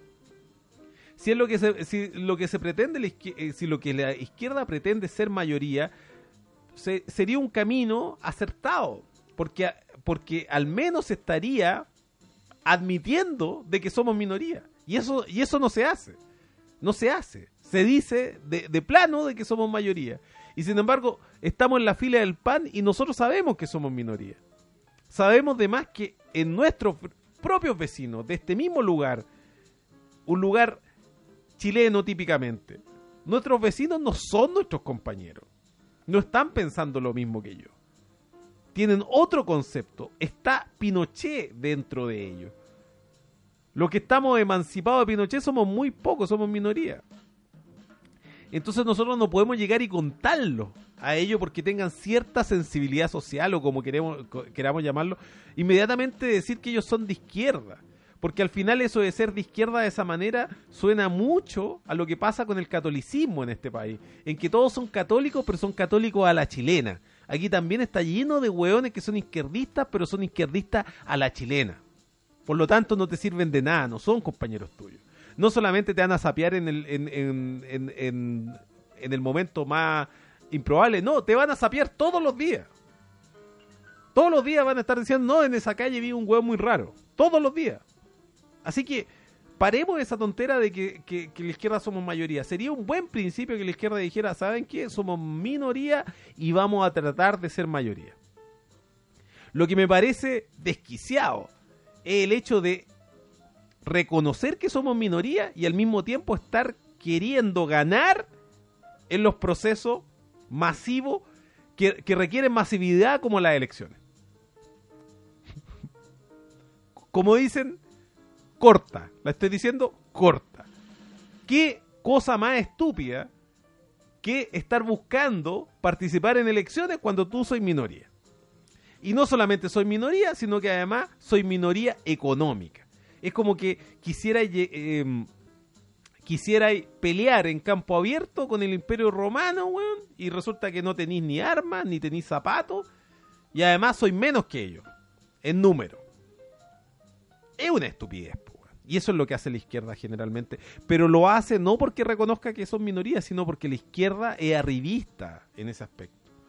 Si es lo que se, si lo que se pretende, la izquier- si lo que la izquierda pretende ser mayoría, se, sería un camino acertado, porque, porque al menos estaría admitiendo de que somos minoría, y eso, y eso no se hace, no se hace, se dice de, de plano de que somos mayoría, y sin embargo estamos en la fila del P A N y nosotros sabemos que somos minoría, sabemos de más que en nuestros propios vecinos de este mismo lugar, un lugar chileno típicamente, nuestros vecinos no son nuestros compañeros, no están pensando lo mismo que yo, tienen otro concepto, está Pinochet dentro de ellos. Los que estamos emancipados de Pinochet somos muy pocos, somos minoría. Entonces nosotros no podemos llegar y contarlo a ellos porque tengan cierta sensibilidad social o como queremos, queramos llamarlo, inmediatamente decir que ellos son de izquierda. Porque al final eso de ser de izquierda de esa manera suena mucho a lo que pasa con el catolicismo en este país, en que todos son católicos, pero son católicos a la chilena. Aquí también está lleno de hueones que son izquierdistas, pero son izquierdistas a la chilena. Por lo tanto, no te sirven de nada, no son compañeros tuyos. No solamente te van a sapear en el, en, en, en, en, en el momento más improbable, no, te van a sapear todos los días. Todos los días van a estar diciendo, no, en esa calle vi un hueón muy raro. Todos los días. Así que paremos esa tontera de que, que, que la izquierda somos mayoría. Sería un buen principio que la izquierda dijera, ¿saben qué? Somos minoría y vamos a tratar de ser mayoría. Lo que me parece desquiciado es el hecho de reconocer que somos minoría y al mismo tiempo estar queriendo ganar en los procesos masivos que, que requieren masividad como las elecciones. Como dicen, corta, la estoy diciendo corta. ¿Qué cosa más estúpida que estar buscando participar en elecciones cuando tú soy minoría? Y no solamente soy minoría, sino que además soy minoría económica. Es como que quisiera, eh, quisiera pelear en campo abierto con el Imperio Romano, weón, y resulta que no tenéis ni armas, ni tenéis zapatos, y además soy menos que ellos, en número. Es una estupidez, weón. Y eso es lo que hace la izquierda generalmente. Pero lo hace no porque reconozca que son minorías, sino porque la izquierda es arribista en ese aspecto.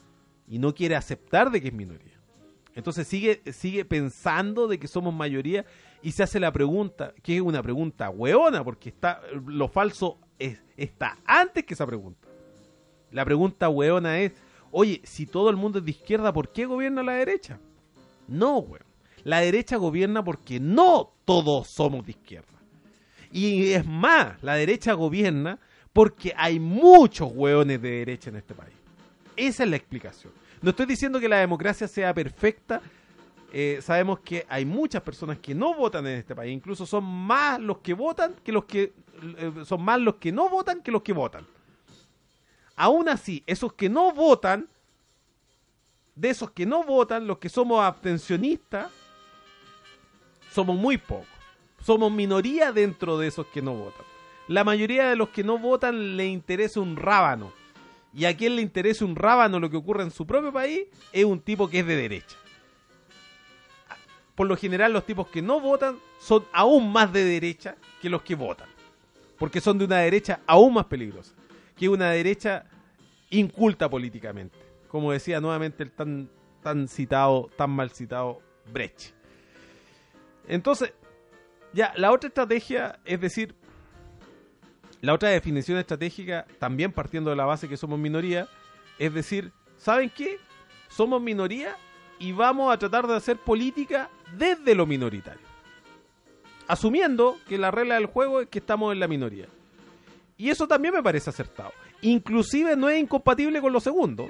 y no quiere aceptar de que es minoría. Entonces sigue, sigue pensando de que somos mayoría y se hace la pregunta, que es una pregunta hueona, porque está lo falso es, está antes que esa pregunta. La pregunta hueona es, oye, si todo el mundo es de izquierda, ¿por qué gobierna la derecha? No, weón. La derecha gobierna porque no todos somos de izquierda. Y es más, la derecha gobierna porque hay muchos hueones de derecha en este país. Esa es la explicación. No estoy diciendo que la democracia sea perfecta. Eh, sabemos que hay muchas personas que no votan en este país. Incluso son más los que votan que los que eh, son más los que no votan que los que votan. Aún así, esos que no votan, de esos que no votan, los que somos abstencionistas, somos muy pocos. Somos minoría dentro de esos que no votan. La mayoría de los que no votan le interesa un rábano. Y a quien le interesa un rábano lo que ocurre en su propio país es un tipo que es de derecha. Por lo general los tipos que no votan son aún más de derecha que los que votan. Porque son de una derecha aún más peligrosa. Que es una derecha inculta políticamente. Como decía nuevamente el tan, tan citado, tan mal citado Brecht. Entonces, ya, la otra estrategia, es decir, la otra definición estratégica, también partiendo de la base que somos minoría, es decir, ¿saben qué? Somos minoría y vamos a tratar de hacer política desde lo minoritario. Asumiendo que la regla del juego es que estamos en la minoría. Y eso también me parece acertado. Inclusive no es incompatible con lo segundo.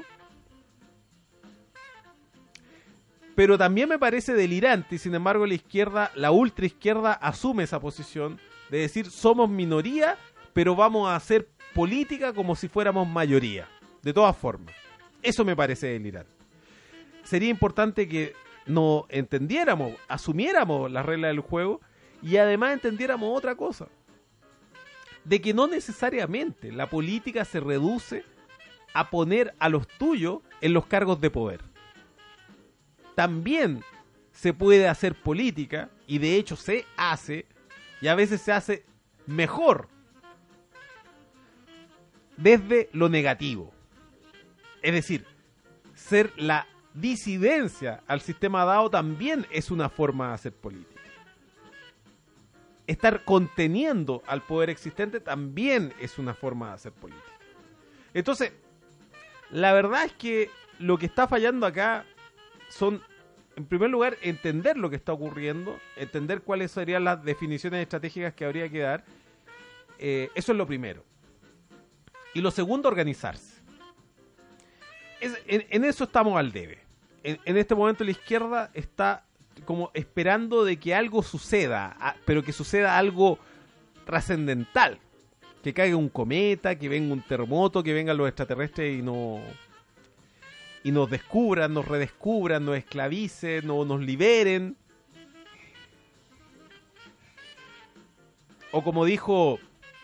Pero también me parece delirante y sin embargo la izquierda, la ultraizquierda asume esa posición de decir somos minoría, pero vamos a hacer política como si fuéramos mayoría. De todas formas. Eso me parece delirante. Sería importante que no entendiéramos, asumiéramos las reglas del juego y además entendiéramos otra cosa. De que no necesariamente la política se reduce a poner a los tuyos en los cargos de poder. También se puede hacer política, y de hecho se hace, y a veces se hace mejor, desde lo negativo. Es decir, ser la disidencia al sistema dado también es una forma de hacer política. Estar conteniendo al poder existente también es una forma de hacer política. Entonces, la verdad es que lo que está fallando acá son, en primer lugar, entender lo que está ocurriendo, entender cuáles serían las definiciones estratégicas que habría que dar. Eh, eso es lo primero. Y lo segundo, organizarse. Es, en, en eso estamos al debe. En, en este momento la izquierda está como esperando de que algo suceda, a, pero que suceda algo trascendental. Que caiga un cometa, que venga un terremoto, que vengan los extraterrestres y no... y nos descubran, nos redescubran, nos esclavicen, no, nos liberen. O como dijo,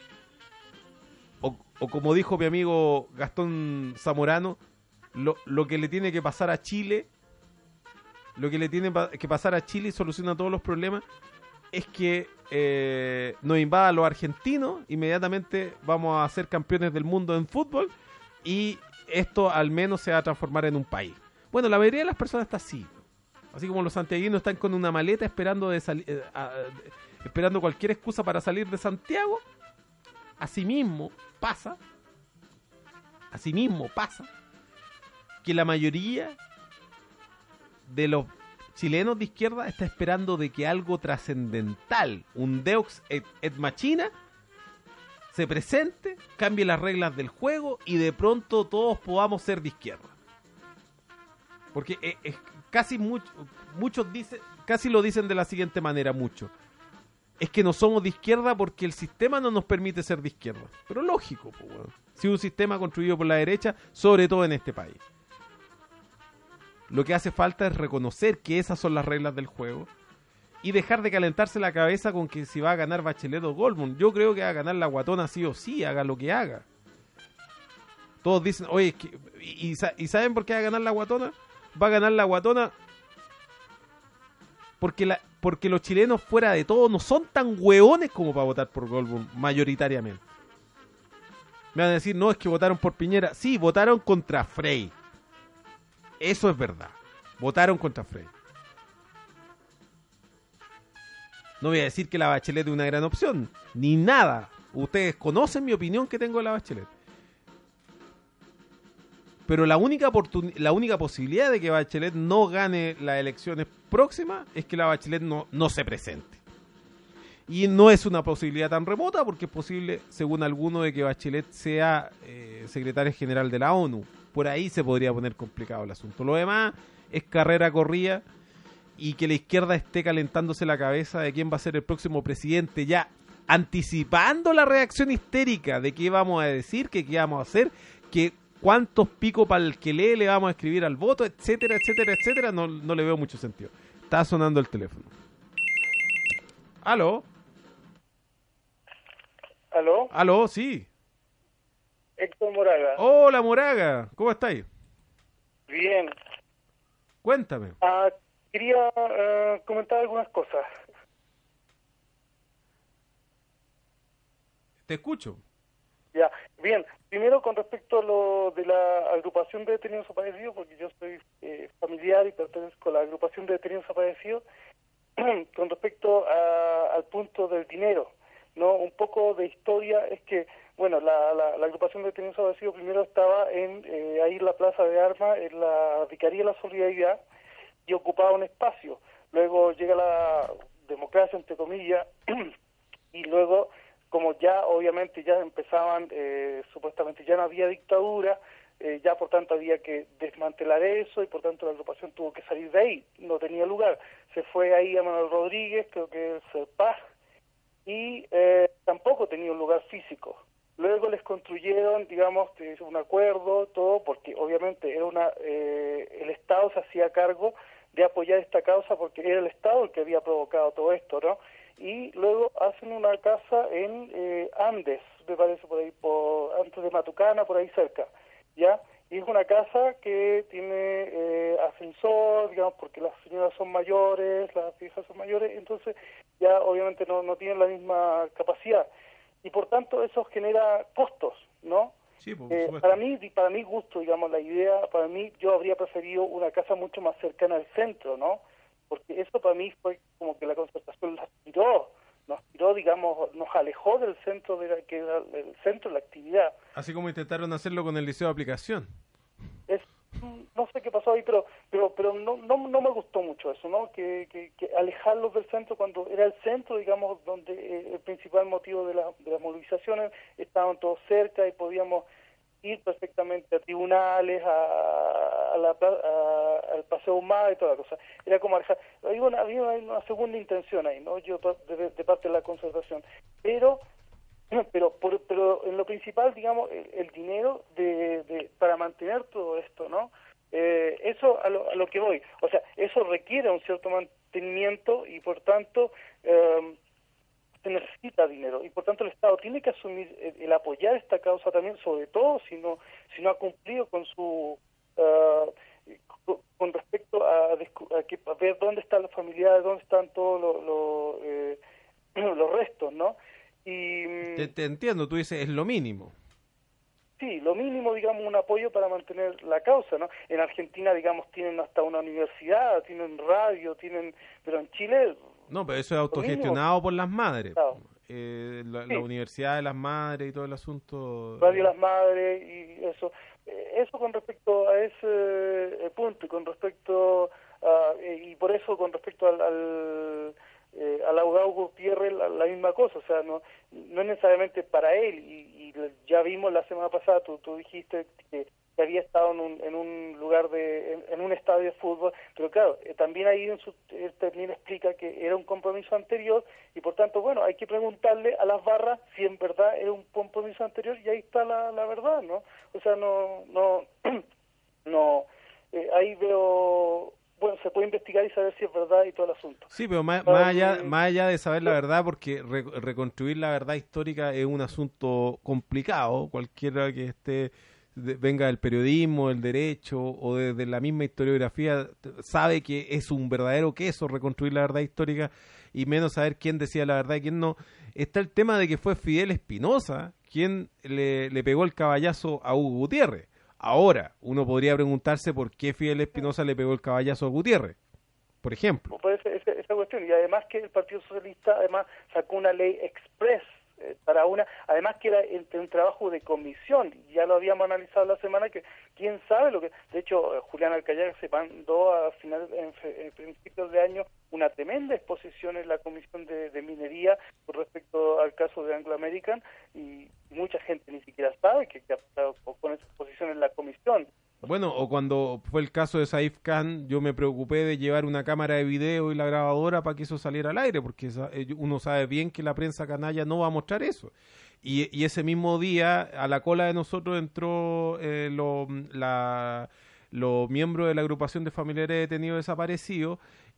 o, o como dijo mi amigo Gastón Zamorano, lo, lo que le tiene que pasar a Chile, lo que le tiene que pasar a Chile y soluciona todos los problemas, es que eh, nos invadan los argentinos, inmediatamente vamos a ser campeones del mundo en fútbol y esto al menos se va a transformar en un país. Bueno, la mayoría de las personas está así. Así como los santiaguinos están con una maleta esperando de sali- eh, a, esperando cualquier excusa para salir de Santiago. Así mismo pasa, así mismo pasa, que la mayoría de los chilenos de izquierda está esperando de que algo trascendental, un Deus et, et machina, se presente, cambie las reglas del juego y de pronto todos podamos ser de izquierda. Porque es, es casi mucho, muchos dicen, casi lo dicen de la siguiente manera, muchos. Es que no somos de izquierda porque el sistema no nos permite ser de izquierda. Pero lógico, pues, bueno. Si un sistema construido por la derecha, sobre todo en este país. Lo que hace falta es reconocer que esas son las reglas del juego y dejar de calentarse la cabeza con que si va a ganar Bachelet o Goldman. Yo creo que va a ganar la Guatona sí o sí, haga lo que haga. Todos dicen, oye, es que, y, y ¿saben por qué va a ganar la Guatona? Va a ganar la Guatona porque, la, porque los chilenos fuera de todo no son tan hueones como para votar por Goldman mayoritariamente. Me van a decir, no, es que votaron por Piñera. Sí, votaron contra Frey. Eso es verdad. Votaron contra Frey. No voy a decir que la Bachelet es una gran opción, ni nada. Ustedes conocen mi opinión que tengo de la Bachelet. Pero la única oportun- la única posibilidad de que Bachelet no gane las elecciones próximas es que la Bachelet no, no se presente. Y no es una posibilidad tan remota porque es posible, según alguno, de que Bachelet sea eh, secretaria general de la ONU. Por ahí se podría poner complicado el asunto. Lo demás es carrera corrida y que la izquierda esté calentándose la cabeza de quién va a ser el próximo presidente, ya anticipando la reacción histérica de qué vamos a decir, que qué vamos a hacer, que cuántos picos para el que lee le vamos a escribir al voto, etcétera, etcétera, etcétera. No, no le veo mucho sentido. Está sonando el teléfono. ¿Aló? ¿Aló? ¿Aló? Sí. Héctor Moraga. Hola, Moraga. ¿Cómo estáis? Bien. Cuéntame. Ah, quería eh, comentar algunas cosas. Te escucho. Ya, bien. Primero, con respecto a lo de la agrupación de detenidos desaparecidos, porque yo soy eh, familiar y pertenezco a la agrupación de detenidos desaparecidos, con respecto a, al punto del dinero, ¿no? Un poco de historia es que, bueno, la, la, la agrupación de detenidos desaparecidos primero estaba en eh, ahí en la Plaza de Armas, en la Vicaría de la Solidaridad, y ocupaba un espacio. Luego llega la democracia, entre comillas, y luego, como ya obviamente ya empezaban, eh, supuestamente ya no había dictadura, eh, ya por tanto había que desmantelar eso y por tanto la agrupación tuvo que salir de ahí, no tenía lugar. Se fue ahí a Manuel Rodríguez, creo que es el Paz, y eh, tampoco tenía un lugar físico. Luego les construyeron, digamos, un acuerdo, todo, porque obviamente era una eh, el Estado se hacía cargo de apoyar esta causa porque era el Estado el que había provocado todo esto, ¿no? Y luego hacen una casa en eh, Andes, me parece, por ahí, por, antes de Matucana, por ahí cerca, ¿ya? Y es una casa que tiene eh, ascensor, digamos, porque las señoras son mayores, las viejas son mayores, entonces ya obviamente no, no tienen la misma capacidad. Y por tanto eso genera costos, ¿no? Sí, por eh, supuesto. para mí, para mi gusto, digamos, la idea, para mí yo habría preferido una casa mucho más cercana al centro, ¿no? Porque eso para mí fue como que la concertación la tiró, nos tiró, digamos, nos alejó del centro de la, que era el centro de la actividad. Así como intentaron hacerlo con el liceo de aplicación. Es, no sé qué pasó ahí, pero pero pero no no, no me gustó mucho eso, ¿no? Que, que, que alejarlos del centro cuando era el centro, digamos, donde eh, el principal motivo de, la, de las movilizaciones, estaban todos cerca y podíamos ir perfectamente a tribunales, a, a la, a, al Paseo Humada y toda la cosa. Era como alejar, había una, había una segunda intención ahí, ¿no? Yo de, de parte de la conservación, pero pero por, pero en lo principal, digamos, el, el dinero de, de para mantener todo esto, ¿no? Eh, eso a lo, a lo que voy, o sea, eso requiere un cierto mantenimiento y por tanto eh, se necesita dinero y por tanto el Estado tiene que asumir el, el apoyar esta causa también, sobre todo si no si no ha cumplido con su uh, con, con respecto a, a, que, a ver dónde están las familiares, dónde están todos los lo, eh, los restos, ¿no? Y Te, te entiendo, tú dices es lo mínimo. sí, lo mínimo, digamos, un apoyo para mantener la causa, ¿no? En Argentina, digamos, tienen hasta una universidad, tienen radio, tienen, pero en Chile no, pero eso es autogestionado por las madres. Claro. Eh, la, Sí. la universidad de las madres y todo el asunto. Radio Las Madres y eso. Eh, Eso con respecto a ese eh, punto y con respecto a, eh, y por eso con respecto al, al, eh, al abogado Gutiérrez la, la misma cosa, o sea, no no es necesariamente para él y, y ya vimos la semana pasada, tú, tú dijiste que, que había estado en un, en un lugar de, en, en un estadio de fútbol, pero claro, eh, también ahí en su, él también explica que era un compromiso anterior y por tanto, bueno, hay que preguntarle a las barras si en verdad era un compromiso anterior y ahí está la, la verdad, ¿no? O sea, no, no, no, eh, ahí veo, bueno, se puede investigar y saber si es verdad y todo el asunto. Sí, pero más, más, Um, allá, más allá de saber la verdad, porque re- reconstruir la verdad histórica es un asunto complicado, cualquiera que esté de- venga del periodismo, del derecho o de, de la misma historiografía t- sabe que es un verdadero queso reconstruir la verdad histórica y menos saber quién decía la verdad y quién no. Está el tema de que fue Fidel Espinosa quien le, le pegó el caballazo a Hugo Gutiérrez. Ahora, uno podría preguntarse por qué Fidel Espinosa le pegó el caballazo a Gutiérrez, por ejemplo. Por esa, esa, esa cuestión, y además que el Partido Socialista además sacó una ley express eh, para una, además que era el, un trabajo de comisión, ya lo habíamos analizado la semana, que quién sabe lo que, de hecho, eh, Julián Alcayaga se mandó a final, en, en principios de año una tremenda exposición en la Comisión de, de Minería con respecto al caso de Anglo American, y mucha gente ni siquiera sabe que, que ha estado con esa exposición en la comisión. Bueno, o cuando fue el caso de Saif Khan, yo me preocupé de llevar una cámara de video y la grabadora para que eso saliera al aire, porque uno sabe bien que la prensa canalla no va a mostrar eso. Y, y ese mismo día, a la cola de nosotros entró eh, lo, la, los miembros de la agrupación de familiares detenidos desaparecidos,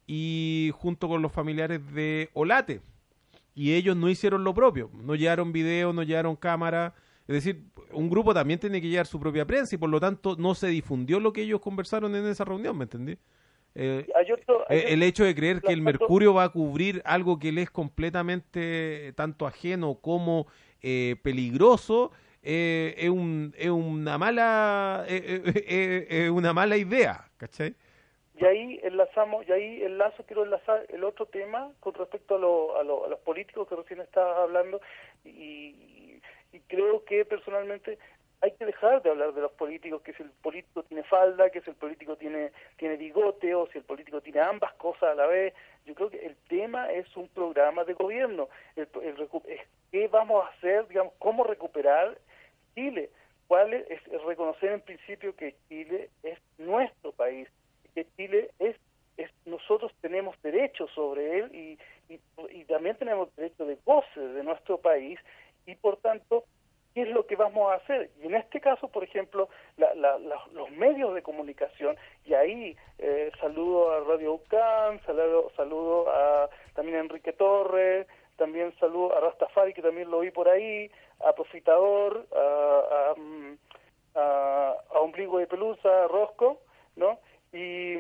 y junto con los familiares de Olate, y ellos no hicieron lo propio, no llevaron video, no llevaron cámara. Es decir, un grupo también tiene que llevar su propia prensa, y por lo tanto no se difundió lo que ellos conversaron en esa reunión, ¿me entendí? Eh, hay otro, hay el hecho de creer que el Mercurio va a cubrir algo que le es completamente tanto ajeno como eh, peligroso, eh, es, un, es una mala eh, eh, eh, eh, una mala idea, ¿cachai? Y ahí enlazamos, y ahí enlazo, quiero enlazar el otro tema con respecto a, lo, a, lo, a los políticos que recién estabas hablando, y, y creo que personalmente hay que dejar de hablar de los políticos, que si el político tiene falda, que si el político tiene tiene bigote, o si el político tiene ambas cosas a la vez. Yo creo que el tema es un programa de gobierno, el, el, el, qué vamos a hacer, digamos, cómo recuperar Chile, cuál es, es reconocer en principio que Chile es nuestro país, que Chile es, es nosotros tenemos derechos sobre él, y, y, y también tenemos derecho de goce de nuestro país, y por tanto, ¿qué es lo que vamos a hacer? Y en este caso, por ejemplo, la, la, la, los medios de comunicación, y ahí eh, saludo a Radio UCAN, saludo, saludo a también a Enrique Torres, también saludo a Rastafari, que también lo vi por ahí, a Profitador, a, a, a, a Ombligo de Pelusa, a Rosco, ¿no? Y,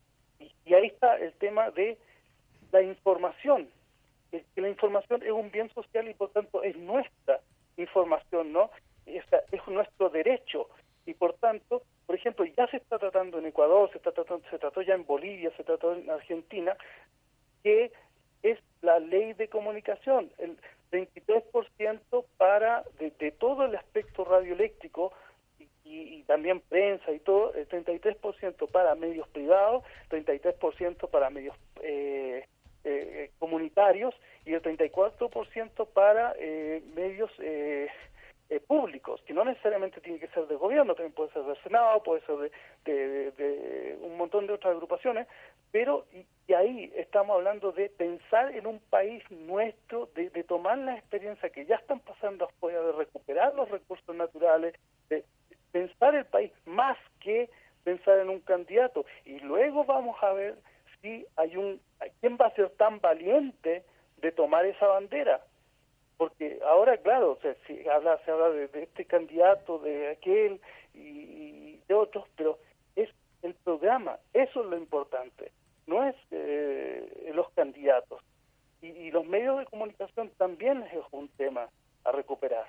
y ahí está el tema de la información, que la información es un bien social y por tanto es nuestra información, ¿no? Es, es nuestro derecho, y por tanto, por ejemplo, ya se está tratando en Ecuador, se está tratando, se trató ya en Bolivia, se trató en Argentina, que es la ley de comunicación, el veintitrés por ciento para de, de todo el aspecto radioeléctrico, y, y también prensa y todo, el treinta y tres por ciento para medios privados, treinta y tres por ciento para medios eh, eh, comunitarios, y el treinta y cuatro por ciento para eh, medios eh, eh, públicos, que no necesariamente tiene que ser del gobierno, también puede ser del Senado, puede ser de, de, de, de un montón de otras agrupaciones, pero y, y ahí estamos hablando de pensar en un país nuestro, de, de tomar la experiencia que ya están pasando afuera, de recuperar los recursos naturales, de pensar el país más que pensar en un candidato, y luego vamos a ver si hay un quién va a ser tan valiente de tomar esa bandera, porque ahora claro, o sea, si habla, se habla de, de este candidato, de aquel y, y de otros, pero es el programa, eso es lo importante, no es eh, los candidatos, y, y los medios de comunicación también es un tema a recuperar.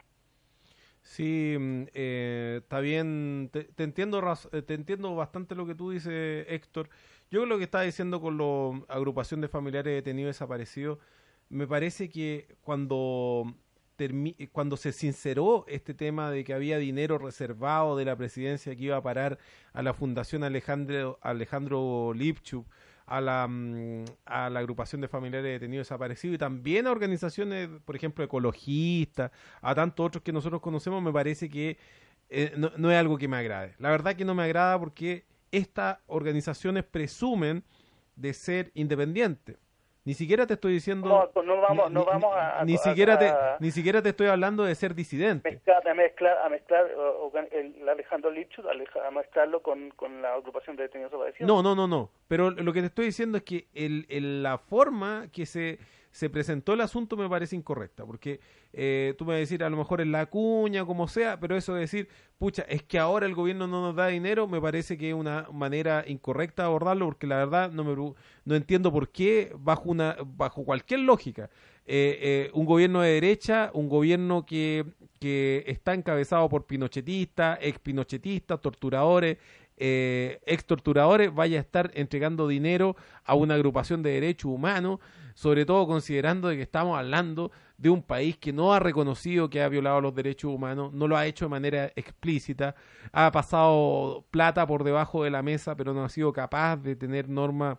Sí, eh, está bien, te, te entiendo te entiendo bastante lo que tú dices, Héctor. Yo creo que lo que estaba diciendo con la agrupación de familiares detenidos desaparecidos, me parece que cuando termi cuando se sinceró este tema de que había dinero reservado de la presidencia que iba a parar a la Fundación Alejandro, Alejandro Lipchuk, a la, a la agrupación de familiares detenidos desaparecidos, y también a organizaciones, por ejemplo, ecologistas, a tantos otros que nosotros conocemos, me parece que eh, no, no es algo que me agrade. La verdad que no me agrada, porque estas organizaciones presumen de ser independientes. Ni siquiera te estoy diciendo... No, no vamos, ni, no vamos a, ni, a, siquiera a, te, ni siquiera te estoy hablando de ser disidente. Mezclar, a mezclar, a mezclar el, el Alejandro Lipchuk, a mezclarlo con, con la agrupación de detenidos desaparecidos. No, no, no, no. Pero lo que te estoy diciendo es que el, el, la forma que se, se presentó el asunto me parece incorrecta, porque eh, tú me vas a decir, a lo mejor es la cuña, como sea, pero eso de decir, pucha, es que ahora el gobierno no nos da dinero, me parece que es una manera incorrecta de abordarlo, porque la verdad no me no entiendo por qué, bajo una bajo cualquier lógica, eh, eh, un gobierno de derecha, un gobierno que, que está encabezado por pinochetistas, ex pinochetistas, torturadores, eh, ex torturadores, vaya a estar entregando dinero a una agrupación de derechos humanos, sobre todo considerando de que estamos hablando de un país que no ha reconocido que ha violado los derechos humanos, no lo ha hecho de manera explícita, ha pasado plata por debajo de la mesa, pero no ha sido capaz de tener normas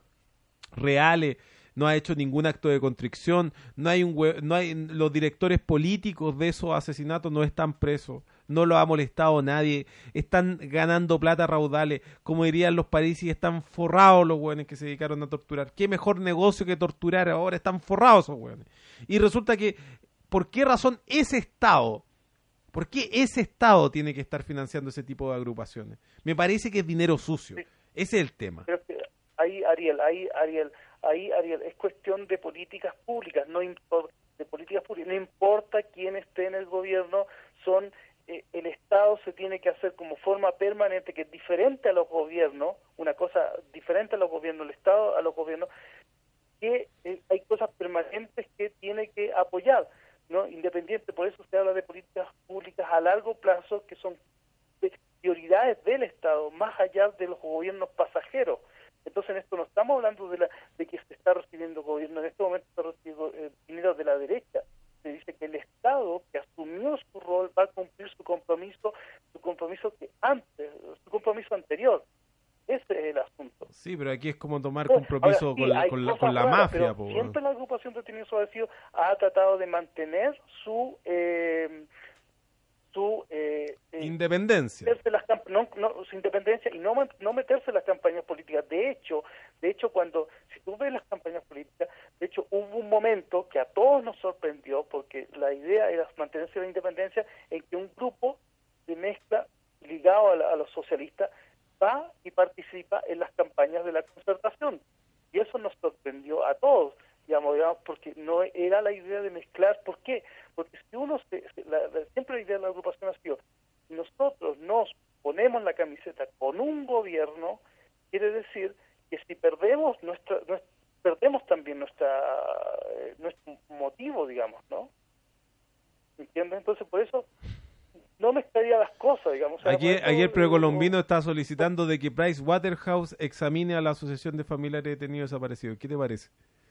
reales, no ha hecho ningún acto de contrición, no hay un hue- no hay los directores políticos de esos asesinatos no están presos, no lo ha molestado nadie, están ganando plata raudales, como dirían los parisinos, están forrados los hueones que se dedicaron a torturar. Qué mejor negocio que torturar, ahora están forrados esos hueones. Y resulta que, ¿por qué razón ese Estado, por qué ese Estado tiene que estar financiando ese tipo de agrupaciones? Me parece que es dinero sucio, Sí. ese es el tema. Pero ahí, Ariel, ahí, Ariel, ahí, Ariel, es cuestión de políticas públicas, no importa, de políticas públicas, no importa quién esté en el gobierno, son eh, el Estado se tiene que hacer como forma permanente, que es diferente a los gobiernos, una cosa diferente a los gobiernos, el Estado a los gobiernos, que eh, hay cosas permanentes que tiene que apoyar, ¿no? Independiente, por eso se habla de políticas públicas a largo plazo, que son de prioridades del Estado, más allá de los gobiernos pasajeros. Entonces, en esto no estamos hablando de, la, de que se está recibiendo gobierno, en este momento está recibiendo eh, dinero de la derecha. Se dice que el Estado, que asumió su rol, va a cumplir su compromiso, su compromiso que antes, su compromiso anterior. Ese es el asunto. Sí, pero aquí es como tomar compromiso Ahora, sí, con, la, hay con, la, cosas con la raras, mafia. pero Po, siempre la agrupación de detenidos desaparecidos ha tratado de mantener su eh, su eh, eh, independencia. meterse las camp- no, no, su independencia y no, no meterse en las campañas políticas. De hecho, de hecho cuando, si tú ves las campañas políticas, de hecho hubo un momento que a todos nos sorprendió, porque la idea era mantenerse la independencia, en que un grupo de mezcla ligado a, la, a los socialistas va y participa en las campañas de la concertación. Y eso nos sorprendió a todos, digamos, digamos porque no era la idea de mezclar. ¿Por qué? Porque si uno, se, la, la, siempre la idea de la agrupación ha sido, si nosotros nos ponemos la camiseta con un gobierno, quiere decir que si perdemos nuestra, nuestra perdemos también nuestra eh, nuestro motivo, digamos, ¿no? ¿Entiendes? Entonces, por eso no mezclaría las cosas, digamos. O sea, Ayer, eso, ayer Precolombino eh, está solicitando de que Price Waterhouse examine a la Asociación de Familiares de Detenidos Desaparecidos. ¿Qué te parece?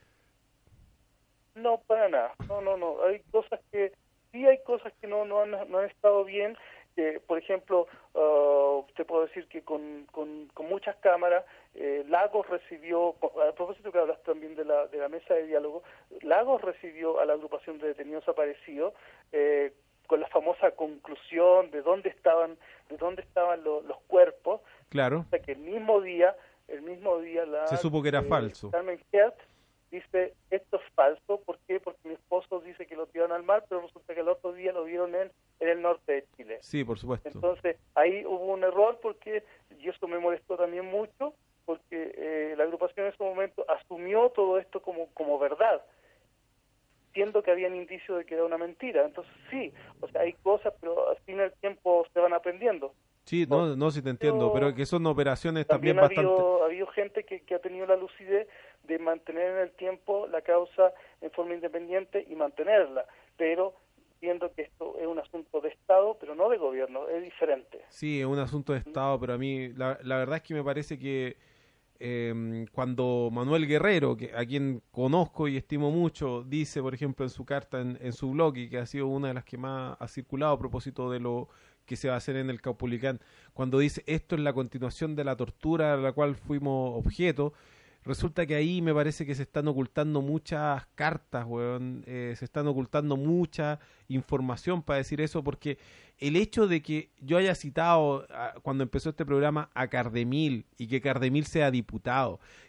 No, para nada. No, no, no. Hay cosas que, sí hay cosas que no, no, han, no han estado bien. Eh, por ejemplo, uh, te puedo decir que con, con, con muchas cámaras, eh, Lagos recibió, a propósito que hablas también de la, de la mesa de diálogo, Lagos recibió a la agrupación de detenidos desaparecidos, eh, con la famosa conclusión de dónde estaban, de dónde estaban lo, los cuerpos. Claro. O sea, que el mismo día, el mismo día la Se supo que era eh, falso. Carmen Hertz dice, esto es falso. ¿Por qué? Porque mi esposo dice que lo tiraron al mar, pero resulta que el otro día lo vieron en, en el norte de Chile. Sí, por supuesto. Entonces, ahí hubo un error, porque, y eso me molestó también mucho, porque eh, la agrupación en ese momento asumió todo esto como, como verdad, siendo que habían indicios de que era una mentira. Entonces, sí, o sea, hay cosas, pero al fin del tiempo se van aprendiendo. Sí, no, no, sí te entiendo, pero que son operaciones también, También ha bastante... habido, ha habido gente que, que ha tenido la lucidez de mantener en el tiempo la causa en forma independiente y mantenerla, pero viendo que esto es un asunto de Estado, pero no de gobierno, es diferente. Sí, es un asunto de Estado, pero a mí la, la verdad es que me parece que eh, cuando Manuel Guerrero, que a quien conozco y estimo mucho, dice, por ejemplo, en su carta, en, en su blog, y que ha sido una de las que más ha circulado a propósito de lo que se va a hacer en el Caupolicán, cuando dice esto es la continuación de la tortura a la cual fuimos objeto, resulta que ahí me parece que se están ocultando muchas cartas, weón, eh, se están ocultando mucha información para decir eso, porque el hecho de que yo haya citado a, cuando empezó este programa a Cardemil y que Cardemil sea diputado,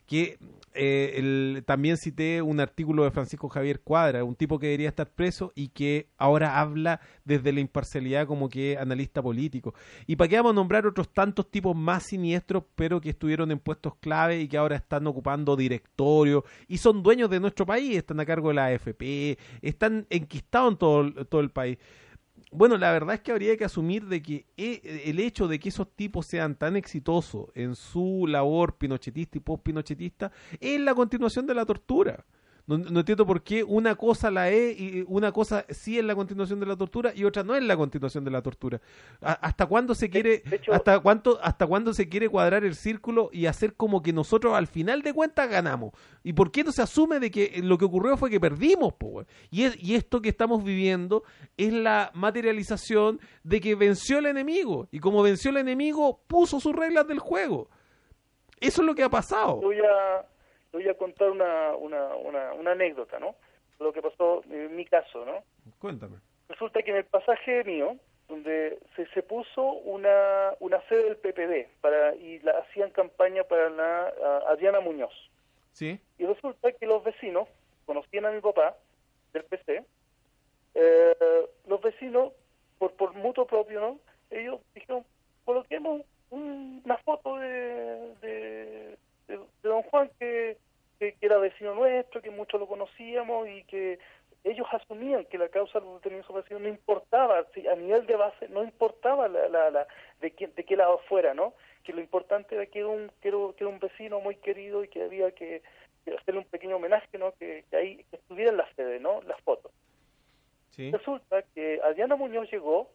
que eh, el, también cité un artículo de Francisco Javier Cuadra, un tipo que debería estar preso y que ahora habla desde la imparcialidad como que analista político. Y para qué vamos a nombrar otros tantos tipos más siniestros, pero que estuvieron en puestos clave y que ahora están ocupando directorios y son dueños de nuestro país, están a cargo de la A F P, están enquistados en todo, todo el país. Bueno, la verdad es que habría que asumir de que el hecho de que esos tipos sean tan exitosos en su labor pinochetista y post-pinochetista es la continuación de la tortura. No, no entiendo por qué una cosa la es y una cosa sí es la continuación de la tortura y otra no es la continuación de la tortura. A, ¿Hasta cuándo se quiere, de hecho, hasta cuánto, hasta cuándo se quiere cuadrar el círculo y hacer como que nosotros al final de cuentas ganamos? ¿Y por qué no se asume de que lo que ocurrió fue que perdimos, po? Y, es, y esto que estamos viviendo es la materialización de que venció el enemigo y como venció el enemigo puso sus reglas del juego. Eso es lo que ha pasado. Voy a voy a contar una, una, una, una anécdota, ¿no? Lo que pasó en mi caso, ¿no? Cuéntame. Resulta que en el pasaje mío, donde se, se puso una, una sede del P P D para, y la hacían campaña para la uh, Adriana Muñoz. Sí. Y resulta que los vecinos conocían a mi papá del P C. Eh, los vecinos, por, por mutuo propio, ¿no? Ellos dijeron, coloquemos un, una foto de, de, de, de don Juan que, que, que era vecino nuestro, que muchos lo conocíamos y que ellos asumían que la causa de los detenidos desaparecidos no importaba, si a nivel de base no importaba la, la, la, de, qué, de qué lado fuera, ¿no? Que lo importante era que era un, que era, que era un vecino muy querido y que había que, que hacerle un pequeño homenaje, ¿no? Que, que ahí que estuviera en la sede, ¿no? Las fotos. Sí. Resulta que Adriana Muñoz llegó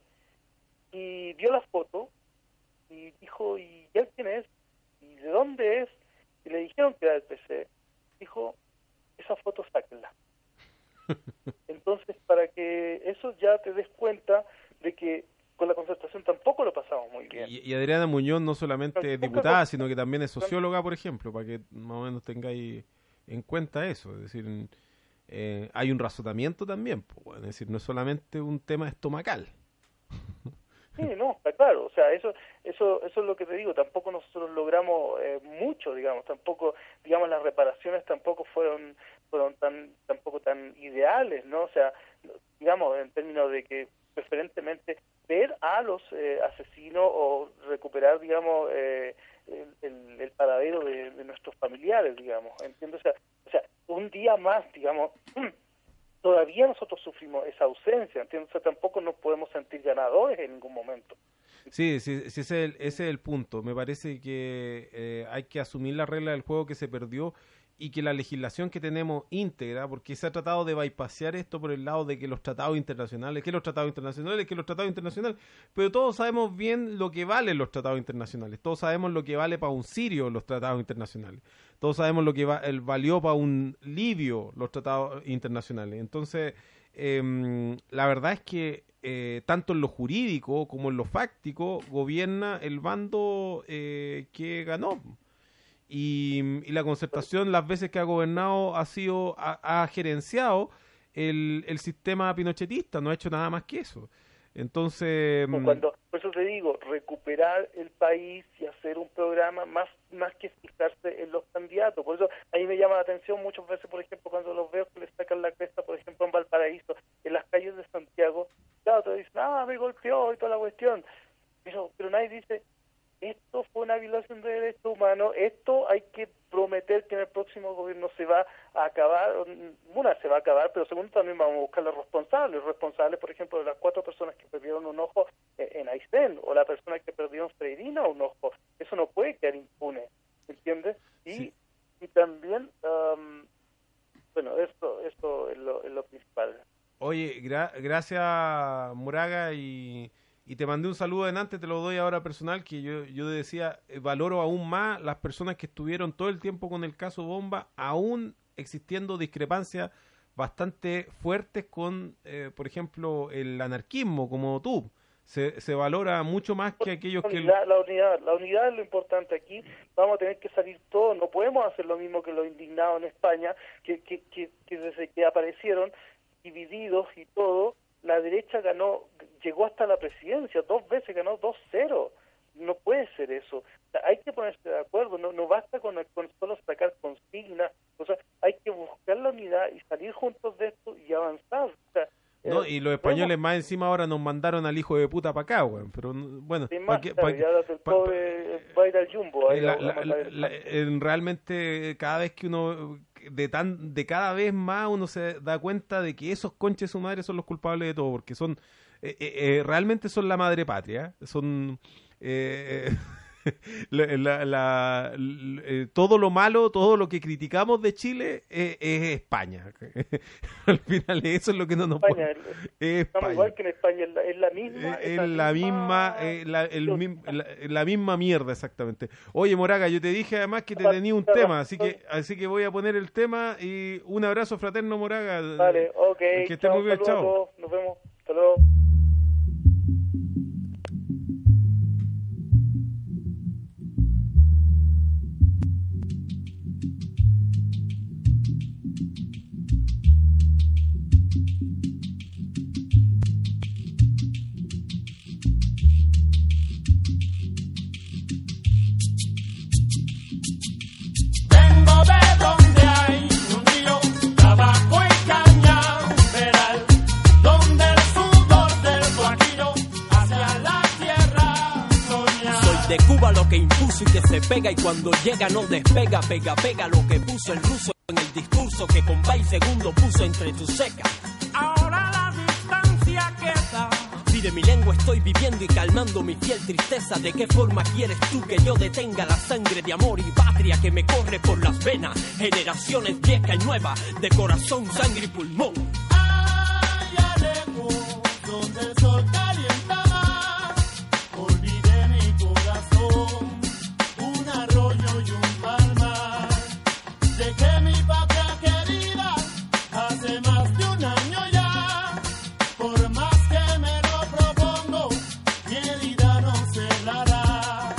y vio la foto y dijo, ¿y él quién es? ¿Y de dónde es? Y le dijeron que era del P C. Dijo, esa foto sáquenla. Entonces, para que eso ya te des cuenta de que con la concertación tampoco lo pasamos muy bien. Y, y Adriana Muñoz no solamente es diputada, sino que también es socióloga, por ejemplo, para que más o menos tengáis en cuenta eso. Es decir, eh, hay un razonamiento también, pues, es decir, no es solamente un tema estomacal. Sí, no, está claro, o sea, eso eso eso es lo que te digo, tampoco nosotros logramos eh, mucho, digamos, tampoco, digamos, las reparaciones tampoco fueron fueron tan tampoco tan ideales, ¿no? O sea, digamos, en términos de que preferentemente ver a los eh, asesinos o recuperar, digamos, eh, el, el, el paradero de, de nuestros familiares, digamos, ¿entiendes? O sea, o sea, un día más, digamos, todavía nosotros sufrimos esa ausencia, ¿entiendes? O sea, tampoco nos podemos sentir ganadores en ningún momento. Sí, sí, sí, ese es el, ese es el punto. Me parece que eh, hay que asumir la regla del juego que se perdió y que la legislación que tenemos íntegra, porque se ha tratado de bypassear esto por el lado de que los tratados internacionales, que los tratados internacionales, que los tratados internacionales, pero todos sabemos bien lo que valen los tratados internacionales, todos sabemos lo que vale para un sirio los tratados internacionales, todos sabemos lo que va, el, valió para un libio los tratados internacionales. Entonces, eh, la verdad es que eh, tanto en lo jurídico como en lo fáctico gobierna el bando eh, que ganó. Y, y la concertación, las veces que ha gobernado, ha sido ha, ha gerenciado el, el sistema pinochetista, no ha hecho nada más que eso. Entonces, cuando, por eso te digo, recuperar el país y hacer un programa más más que fijarse en los candidatos. Por eso ahí me llama la atención muchas veces, por ejemplo, cuando los veo que le sacan la cresta, por ejemplo, en Valparaíso, en las calles de Santiago, claro, te dicen, ah, me golpeó y toda la cuestión. Pero, pero nadie dice, esto fue una violación de derechos humanos, esto hay que prometer que en el próximo gobierno se va a acabar, una se va a acabar, pero segundo también vamos a buscar los responsables, los responsables, por ejemplo, de las cuatro personas que perdieron un ojo en Aysén, o la persona que perdió en Freirina un ojo, eso no puede quedar impune, ¿entiendes? Y, sí. y también, um, bueno, esto, esto es lo, es lo principal. Oye, gra gracias Moraga y... Y te mandé un saludo adelante, te lo doy ahora personal, que yo, yo decía, eh, valoro aún más las personas que estuvieron todo el tiempo con el caso Bomba, aún existiendo discrepancias bastante fuertes con, eh, por ejemplo, el anarquismo, como tú. Se, se valora mucho más que aquellos que... La, la unidad, la unidad es lo importante aquí, vamos a tener que salir todos, no podemos hacer lo mismo que los indignados en España, que, que, que, que desde que aparecieron divididos y todo, la derecha ganó, llegó hasta la presidencia, dos veces ganó dos cero. No puede ser eso. O sea, hay que ponerse de acuerdo, no, no basta con, con solo sacar consignas, o sea, hay que buscar la unidad y salir juntos de esto y avanzar. O sea, no, eh, y los españoles vemos, más encima ahora nos mandaron al hijo de puta para acá, güey. Pero bueno, sin pa más, que, claro, pa que, ya el pa, pobre pa, va a ir al jumbo. eh, Ahí la, a, a la, matar el la, pan. en, realmente cada vez que uno de tan de cada vez más uno se da cuenta de que esos conches su madre son los culpables de todo, porque son eh, eh, eh, realmente son la madre patria, son eh, la, la, la, la, eh, todo lo malo, todo lo que criticamos de Chile eh, es España. Al final eso es lo que no nos España, pone. Es estamos España. igual que en España, es la, es la misma, Es la, la misma, eh, la, el mim, la, la misma mierda, exactamente. Oye, Moraga, yo te dije además que te tenía un tema, así que así que voy a poner el tema y un abrazo fraterno, Moraga. Vale, ok. Que esté muy bien, chao. Nos vemos. Hasta luego. De Cuba lo que impuso y que se pega y cuando llega no despega, pega, pega lo que puso el ruso en el discurso que con país segundo puso entre tus secas. Ahora la distancia queda. Si de mi lengua estoy viviendo y calmando mi fiel tristeza, ¿de qué forma quieres tú que yo detenga la sangre de amor y patria que me corre por las venas? Generaciones viejas y nuevas, de corazón, sangre y pulmón. Ay, alejo, donde el sol calienta más, olvidé mi corazón, un arroyo y un palmar. Dejé mi patria querida hace más de un año ya. Por más que me lo propongo, mi herida no se la hará.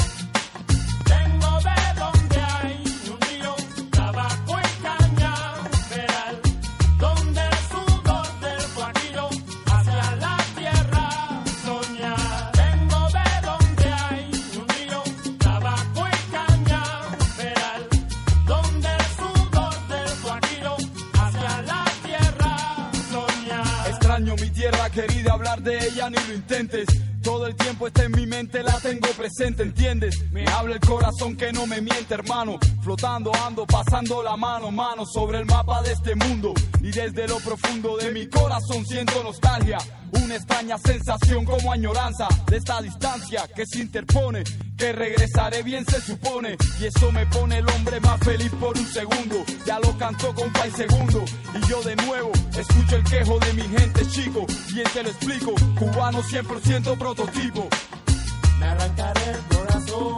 Tengo de donde hay un río, tabaco y caña, veral, donde el sudor del guajiro hacia la tierra soñar. Tengo de donde hay un río, tabaco y caña, veral, donde el sudor del guajiro hacia la tierra soñar. Extraño mi tierra querida, hablar de ella ni lo intentes. Todo el tiempo está en mi mente, la tengo presente, ¿entiendes? Me habla el corazón que no me miente, hermano. Flotando ando, pasando la mano, mano sobre el mapa de este mundo. Y desde lo profundo de mi corazón siento nostalgia. Una extraña sensación como añoranza de esta distancia que se interpone. Que regresaré bien se supone. Y eso me pone el hombre más feliz por un segundo. Ya lo cantó con País Segundo. Y yo de nuevo escucho el quejo de mi gente, chico. Bien te lo explico, cubano cien por ciento prototipo. Me arrancaré el corazón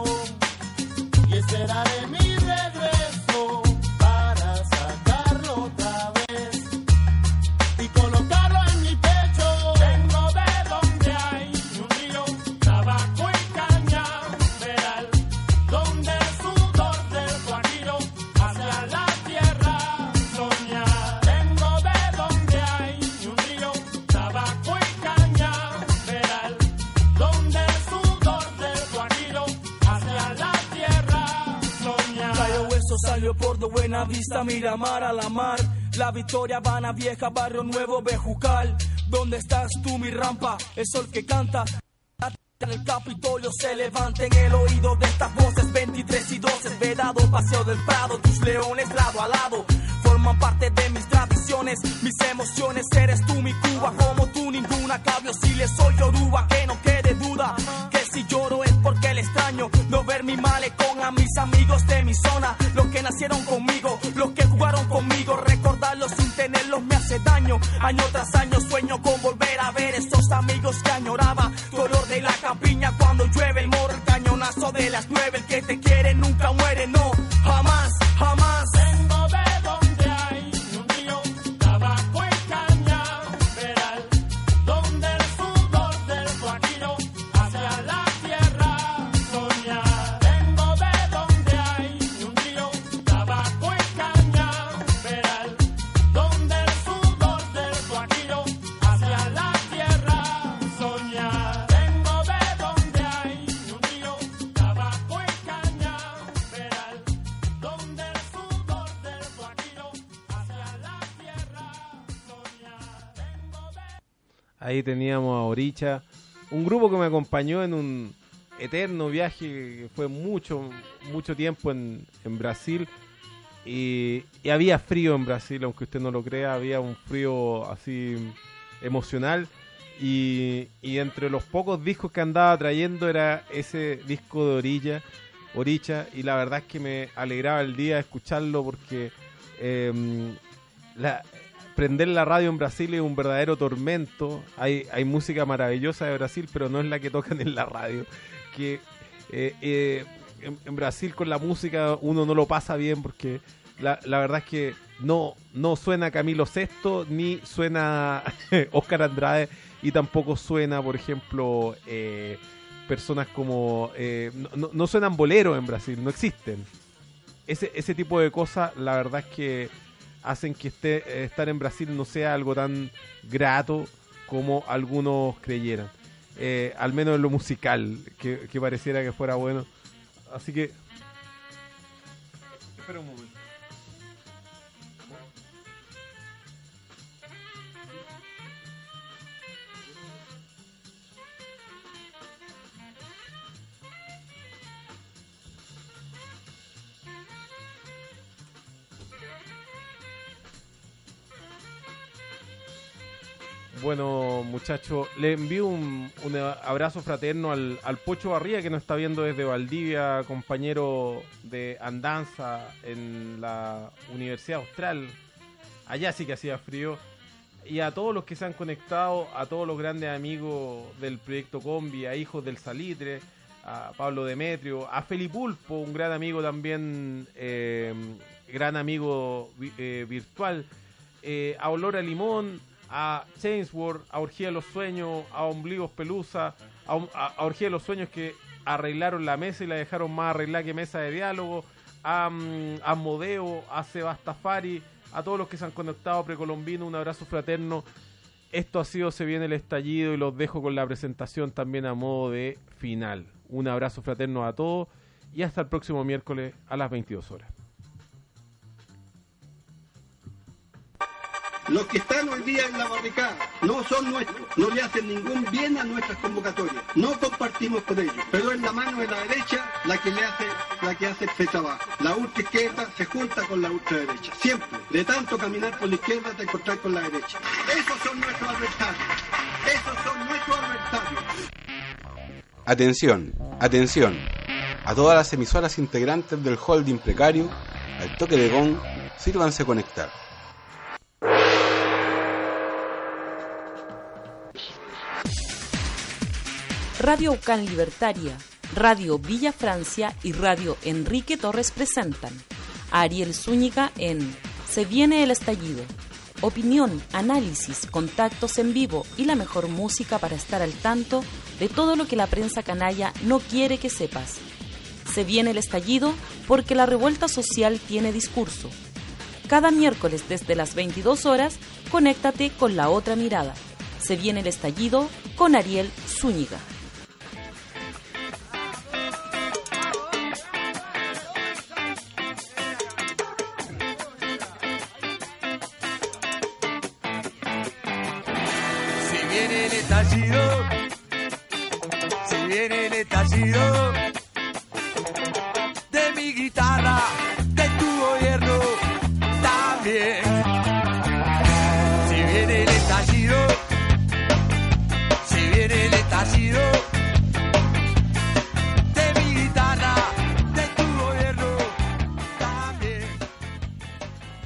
y esperaré mi regreso para sacarlo otra vez y colocarlo en mi pecho. Vengo de donde hay un río, tabaco y caña, veral, donde el sudor del guajiro hacia la tierra soñar. Vengo de donde hay un río, tabaco y caña, veral, donde el sudor del guajiro hacia la tierra soñar. Rayo Hueso salió por de Buena Vista, Miramar a la mar. La Victoria, Habana Vieja, Barrio Nuevo, Bejucal. ¿Dónde estás tú, mi rampa? El sol que canta. En el Capitolio se levanta en el oído de estas voces. Veintitrés y doce, Vedado, Paseo del Prado. Tus leones lado a lado forman parte de mis tradiciones, mis emociones. Eres tú mi Cuba, como tú ninguna. Cabio si le soy Yoruba, que no quede duda. Que si lloro es porque el extraño no ver mi malecón a mis amigos de mi zona. Los que nacieron conmigo, los que jugaron conmigo. Recordarlos sin tenerlos me hace daño. Año tras año sueño con volver a ver esos amigos que añoraba. Color de la campiña cuando llueve el morro, el cañonazo de las nueve. El que te quiere nunca muere, no, jamás, jamás. Vengo de donde hay un río, tabaco y caña, veral, donde el sudor del guajiro hacia la tierra soñar. Vengo de donde hay un río, tabaco y caña, veral, donde el sudor del guajiro hacia la tierra soñar. Vengo de donde hay un río, tabaco y caña. ahí teníamos a Oricha, un grupo que me acompañó en un eterno viaje que fue mucho, mucho tiempo en, en Brasil. Y, y había frío en Brasil, aunque usted no lo crea, había un frío así emocional. Y, y entre los pocos discos que andaba trayendo era ese disco de Orilla, Oricha, y la verdad es que me alegraba el día escucharlo porque eh, la, prender la radio en Brasil es un verdadero tormento. Hay, hay música maravillosa de Brasil, pero no es la que tocan en la radio. Que eh, eh, en, en Brasil con la música uno no lo pasa bien porque la, la verdad es que no, no suena Camilo Sesto ni suena Óscar Andrade y tampoco suena, por ejemplo, eh, personas como... Eh, no, no suenan boleros en Brasil, no existen. Ese, ese tipo de cosas, la verdad es que hacen que esté, eh, estar en Brasil no sea algo tan grato como algunos creyeran. Eh, al menos en lo musical, que, que pareciera que fuera bueno. Así que... Espera un momento. Bueno, muchachos, le envío un, un abrazo fraterno al, al Pocho Barría, que nos está viendo desde Valdivia, compañero de andanza en la Universidad Austral. Allá sí que hacía frío. Y a todos los que se han conectado, a todos los grandes amigos del Proyecto Combi, a Hijos del Salitre, a Pablo Demetrio, a Felipulpo, un gran amigo también, eh, gran amigo eh, virtual, eh, a Olor a Limón, a Chainsworth, a Orgía de los Sueños, a Ombligos Pelusa, a, a, a Orgía de los Sueños que arreglaron la mesa y la dejaron más arreglada que mesa de diálogo, a, a Modeo, a Sebastafari, a todos los que se han conectado, Precolombino, un abrazo fraterno. Esto ha sido Se Viene el Estallido y los dejo con la presentación también a modo de final. Un abrazo fraterno a todos y hasta el próximo miércoles a las veintidós horas. Los que están hoy día en la barricada no son nuestros, no le hacen ningún bien a nuestras convocatorias, no compartimos con ellos, pero es la mano de la derecha la que le hace, la que hace el trabajo. La ultra izquierda se junta con la ultraderecha, siempre. De tanto caminar por la izquierda te encontrás con la derecha. Esos son nuestros adversarios, esos son nuestros adversarios. Atención, atención, a todas las emisoras integrantes del holding precario, al toque de gong, sírvanse conectar. Radio Ucán Libertaria, Radio Villa Francia y Radio Enrique Torres presentan a Ariel Zúñiga en Se Viene el Estallido. Opinión, análisis, contactos en vivo y la mejor música para estar al tanto de todo lo que la prensa canalla no quiere que sepas. Se viene el estallido porque la revuelta social tiene discurso. Cada miércoles desde las veintidós horas, conéctate con La Otra Mirada. Se viene el estallido con Ariel Zúñiga. Si viene el estallido de mi guitarra, de tu gobierno también. Si viene el estallido